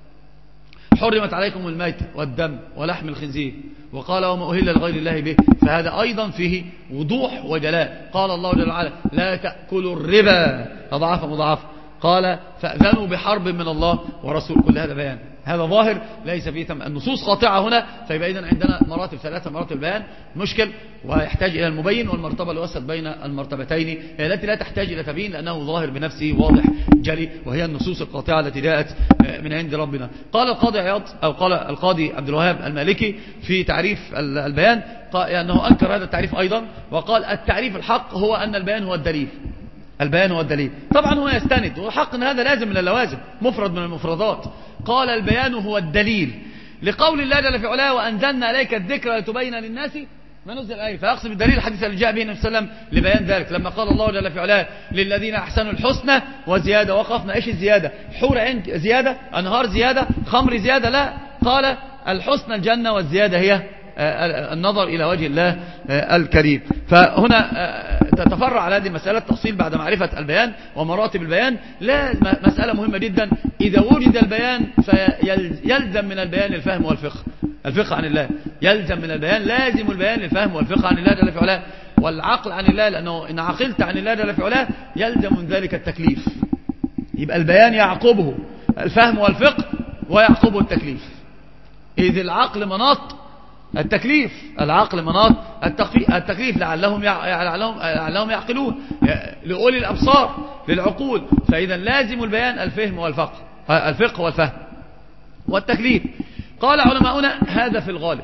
حرمت عليكم الميتة والدم ولحم الخنزير، وقال وما أهل لغير الله به، فهذا أيضا فيه وضوح وجلاء. قال الله جل وعلا لا تأكلوا الربا أضعافا مضاعفة، قال فأذنوا بحرب من الله ورسول. كل هذا بيان، هذا ظاهر ليس فيه النصوص قاطعة هنا. فيبقى إذن عندنا مراتب 3، مراتب البيان مشكل ويحتاج إلى المبين، والمرتبة الوسط بين المرتبتين التي لا تحتاج إلى تبيين لأنه ظاهر بنفسه واضح جلي، وهي النصوص القاطعة التي جاءت من عند ربنا. قال القاضي عياض أو قال القاضي عبد الوهاب المالكي في تعريف البيان أنه أنكر هذا التعريف أيضا، وقال التعريف الحق هو أن البيان هو الدليل. البيان هو الدليل. طبعا هو يستند، وحق أن هذا لازم من اللوازم، مفرد من المفردات. قال البيان هو الدليل لقول الله جل في علاه وأنزلنا إليك الذكر لتبين للناس ما نزل الآية. فيقصد بالدليل الحديث اللي جاء به النبي صلى الله عليه وسلم لبيان ذلك، لما قال الله جل في علاه للذين أحسنوا الحسنى وزيادة. وقفنا إيش الزيادة؟ حور عين زيادة، أنهار زيادة، خمر زيادة؟ لا، قال الحسنى الجنة، والزيادة هي النظر إلى وجه الله الكريم. فهنا تتفرع على هذه المسألة التفصيل بعد معرفة البيان ومراتب البيان. لا، مسألة مهمة جدا. إذا وجد البيان فيلزم من البيان الفهم والفقه، الفقه عن الله. يلزم من البيان، لازم البيان للفهم والفقه عن الله جل في علاه، والعقل عن الله، لأنه إن عقلت عن الله جل في علاه يلزم من ذلك التكليف. يبقى البيان يعقبه الفهم والفقه ويعقبه التكليف، إذ العقل مناط التكليف، العقل مناط التكليف لعلهم يعقلون، لأولي الأبصار، للعقول. فإذا لازم البيان الفهم والفقه، الفقه والفهم والتكليف. قال علماؤنا هذا في الغالب،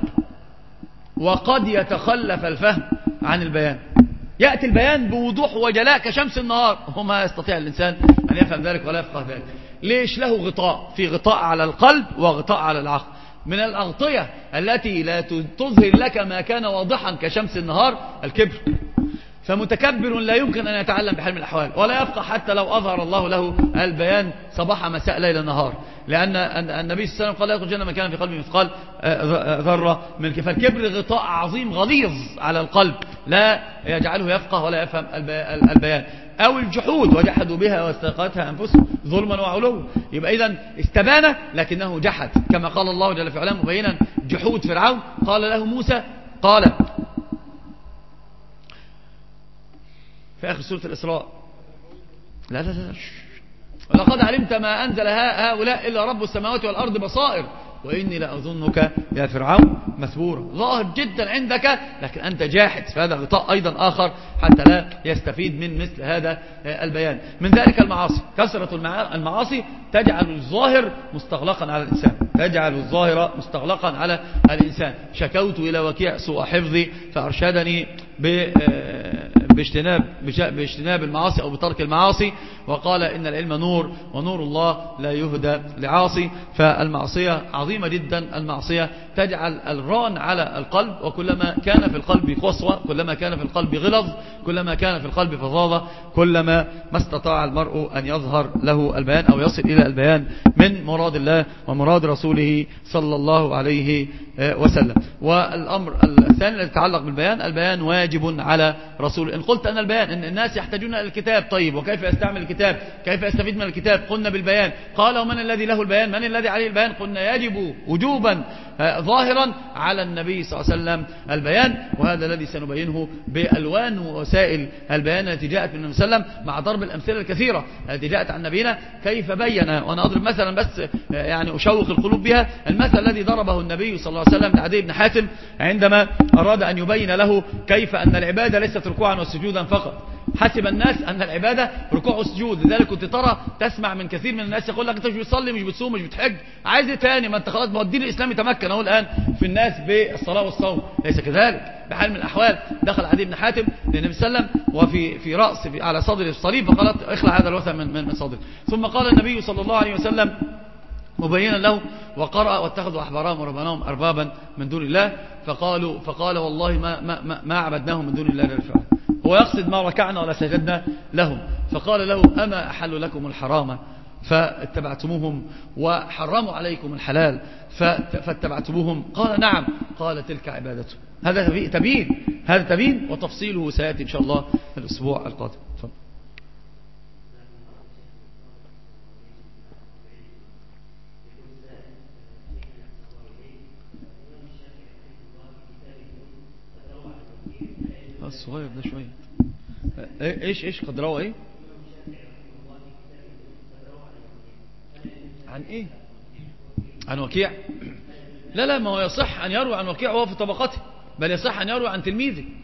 وقد يتخلف الفهم عن البيان. يأتي البيان بوضوح وجلاء كشمس النهار، وما يستطيع الإنسان أن يفهم ذلك ولا يفقه ذلك. ليش؟ له غطاء، في غطاء على القلب وغطاء على العقل. من الأغطية التي لا تظهر لك ما كان واضحا كشمس النهار الكبر، فمتكبر لا يمكن أن يتعلم بحال من الأحوال ولا يفقه حتى لو أظهر الله له البيان صباح مساء ليل نهار، لأن النبي صلى الله عليه وسلم قال لا يدخل الجنة من كان في قلبه مثقال ذرة من الكبر. فالكبر غطاء عظيم غليظ على القلب لا يجعله يفقه ولا يفهم البيان. أو الجحود، وجحدوا بها واستيقنتها أنفسهم ظلما وعلوا. يبقى إذن استبان لكنه جحد، كما قال الله جل في علاه مبينا جحود فرعون. قال له موسى، قال في آخر سورة الإسراء، لا لا لا، لقد علمت ما أنزل هؤلاء إلا رب السماوات والأرض بصائر وإني لأظنك يا فرعون مثبورا. ظاهر جدا عندك لكن أنت جاحد، فهذا غطاء أيضا آخر حتى لا يستفيد من مثل هذا البيان. من ذلك المعاصي، كثرة المعاصي تجعل الظاهر مستغلقا على الإنسان، تجعل الظاهر مستغلقا على الإنسان. شكوت إلى وكيع سوء حفظي فأرشدني باجتناب المعاصي أو بترك المعاصي، وقال إن العلم نور ونور الله لا يهدى لعاصي. فالمعصية عظيمة جدا، المعصية تجعل الران على القلب، وكلما كان في القلب قسوة، كلما كان في القلب غلظ، كلما كان في القلب فظاظة، كلما ما استطاع المرء أن يظهر له البيان أو يصل إلى البيان من مراد الله ومراد رسوله صلى الله عليه وسلم. والأمر الثاني الذي يتعلق بالبيان، البيان واجب على رسول. إن قلت أن البيان إن الناس يحتاجون إلى الكتاب، طيب وكيف يستعمل الكتاب؟ كيف يستفيد من الكتاب؟ قلنا بالبيان. قال ومن الذي له البيان؟ من الذي عليه البيان؟ قلنا يجب وجوبا ظاهرا على النبي صلى الله عليه وسلم البيان، وهذا الذي سنبينه بألوان ووسائل البيان التي جاءت من النبي صلى الله عليه وسلم، مع ضرب الأمثلة الكثيرة التي جاءت عن نبينا كيف بين. وأنا أضرب مثلا بس يعني أشوق القلوب بها، المثل الذي ضربه النبي صلى الله عليه وسلم لعدي بن حاتم عندما أراد أن يبين له كيف أن العبادة ليست ركوعا وسجودا فقط. حسب الناس أن العبادة ركوع وسجود، لذلك كنت ترى تسمع من كثير من الناس يقول لك أنت مش بتصلي، مش بتصوم، مش بتحج، عايز ايه تاني؟ ما أنت خلاص، ما هو الدين الإسلامي تمكن أهو الآن في الناس بالصلاة والصوم. ليس كذلك بحال من الأحوال. دخل عدي بن حاتم للنبي صلى الله عليه وسلم وفي رأس على صدر الصليب، فقالت اخلع هذا الوثن من صدره. ثم قال النبي صلى الله عليه وسلم مبينا له وقرأ واتخذوا أحبارهم ورهبانهم أربابا من دون الله، فقال والله ما عبدناهم من دون الله لرفعه. هو يقصد ما ركعنا ولا سجدنا لهم. فقال له أما أحل لكم الحرام فاتبعتموهم وحرموا عليكم الحلال فاتبعتموهم؟ قال نعم. قال تلك عبادته. هذا تبيين وتفصيله سيأتي إن شاء الله الأسبوع القادم. الصغير ده شوية ايش قد روى ايه عن ايه؟ عن وكيع؟ لا ما هو يصح ان يروي عن وكيع وهو في طبقته، بل يصح ان يروي عن تلميذه.